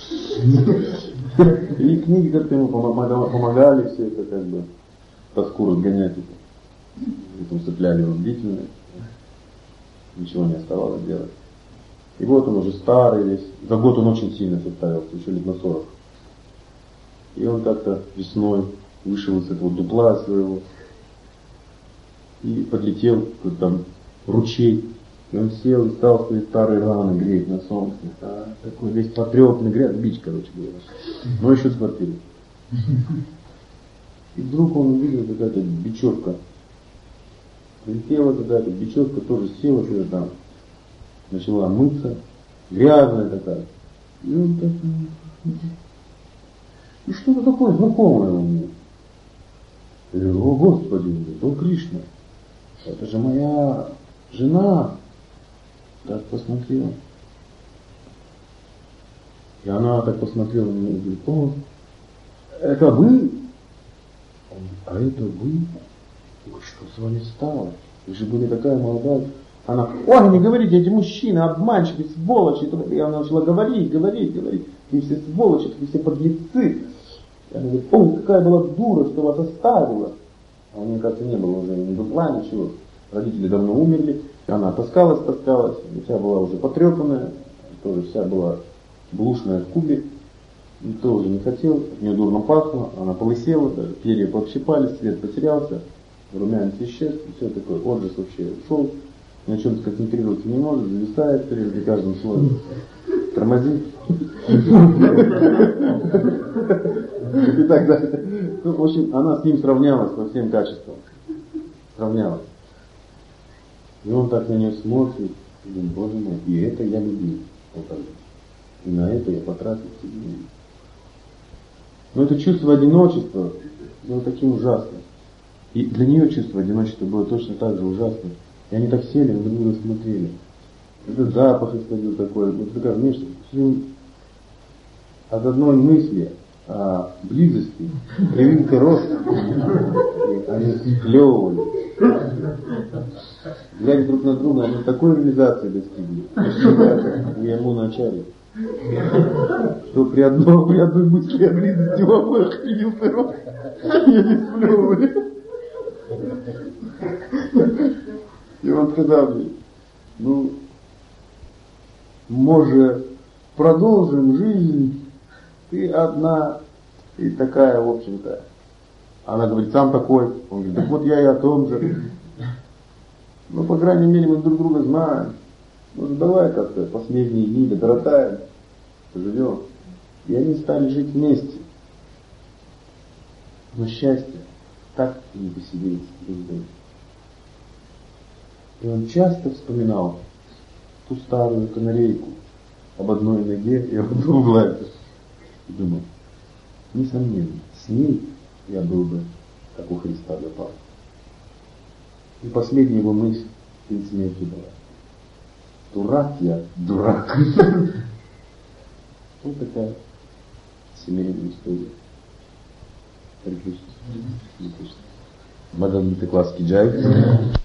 И книги как-то ему помогали все это как бы тоску разгонять. Потом цепляли его бдительно. Ничего не оставалось делать. И вот он уже старый весь. За год он очень сильно составился, еще лет на 40. И он как-то весной вышел из этого дупла своего и подлетел к там ручей. И он сел и стал свои старые раны греть на солнце. Такой весь потрепанный, грязь, бич, короче говоря. Но еще с квартиры. И вдруг он увидел какая-то бечевка. Прилетела какая-то бечевка, тоже села что-то там. Начала мыться. Грязная такая. И он так... И что-то такое знакомое у меня. Я говорю, о Господи, о Кришна. Это же моя жена. Так посмотрела. И она так посмотрела на меня и говорит, о, это вы? Он говорит, а это вы? Ой, что с вами стало? Вы же были такая молодая. Она, ой, не говорите, эти мужчины, обманщики, сволочи. И она начала говорить. Вы все сволочи, вы все подлецы. И она говорит, ой, какая была дура, что вас оставила. А у нее, кажется, не было уже ни дупла, ничего. Родители давно умерли. И она таскалась, и вся была уже потрепанная, тоже вся была блушная в кубе. Никто уже не хотел, от нее дурно пахло, она полысела, даже перья пообщипались, цвет потерялся, румянец исчез, и все такое, отжиг вообще ушел, на чем-то сконцентрироваться не может, зависает при каждом слове, тормозит. И так далее. Ну, в общем, она с ним сравнялась по всем качествам. Сравнялась. И он так на нее смотрит, и думает, боже мой, и это я любил. И на это я потратил себе. Но это чувство одиночества было таким ужасным. И для нее чувство одиночества было точно так же ужасным. И они так сели, друг друга смотрели. Этот запах исходил такой, вот такая внешность. От одной мысли о близости, привилка роста, они склевывали. Глядя друг на друга, они такой реализации достигли, в ему начале, что при одной мысли о близости в обоих привилка роста, и они склевывали. И он сказал мне, ну, может, продолжим жизнь, ты одна, и такая, в общем-то. Она говорит, сам такой. Он говорит, так вот я и о том же. Ну, по крайней мере, мы друг друга знаем. Ну, давай как-то последние дни докоротаем, поживем. И они стали жить вместе. Но счастье так и не поселилось друг с другом. И он часто вспоминал ту старую канарейку об одной ноге и об одном глазе. И думал, несомненно, с ней я был бы, как у Христа допал. И последняя его мысль перед смертью была. Дурак я, дурак. Вот такая семейная история. Мадан Класс Киджай.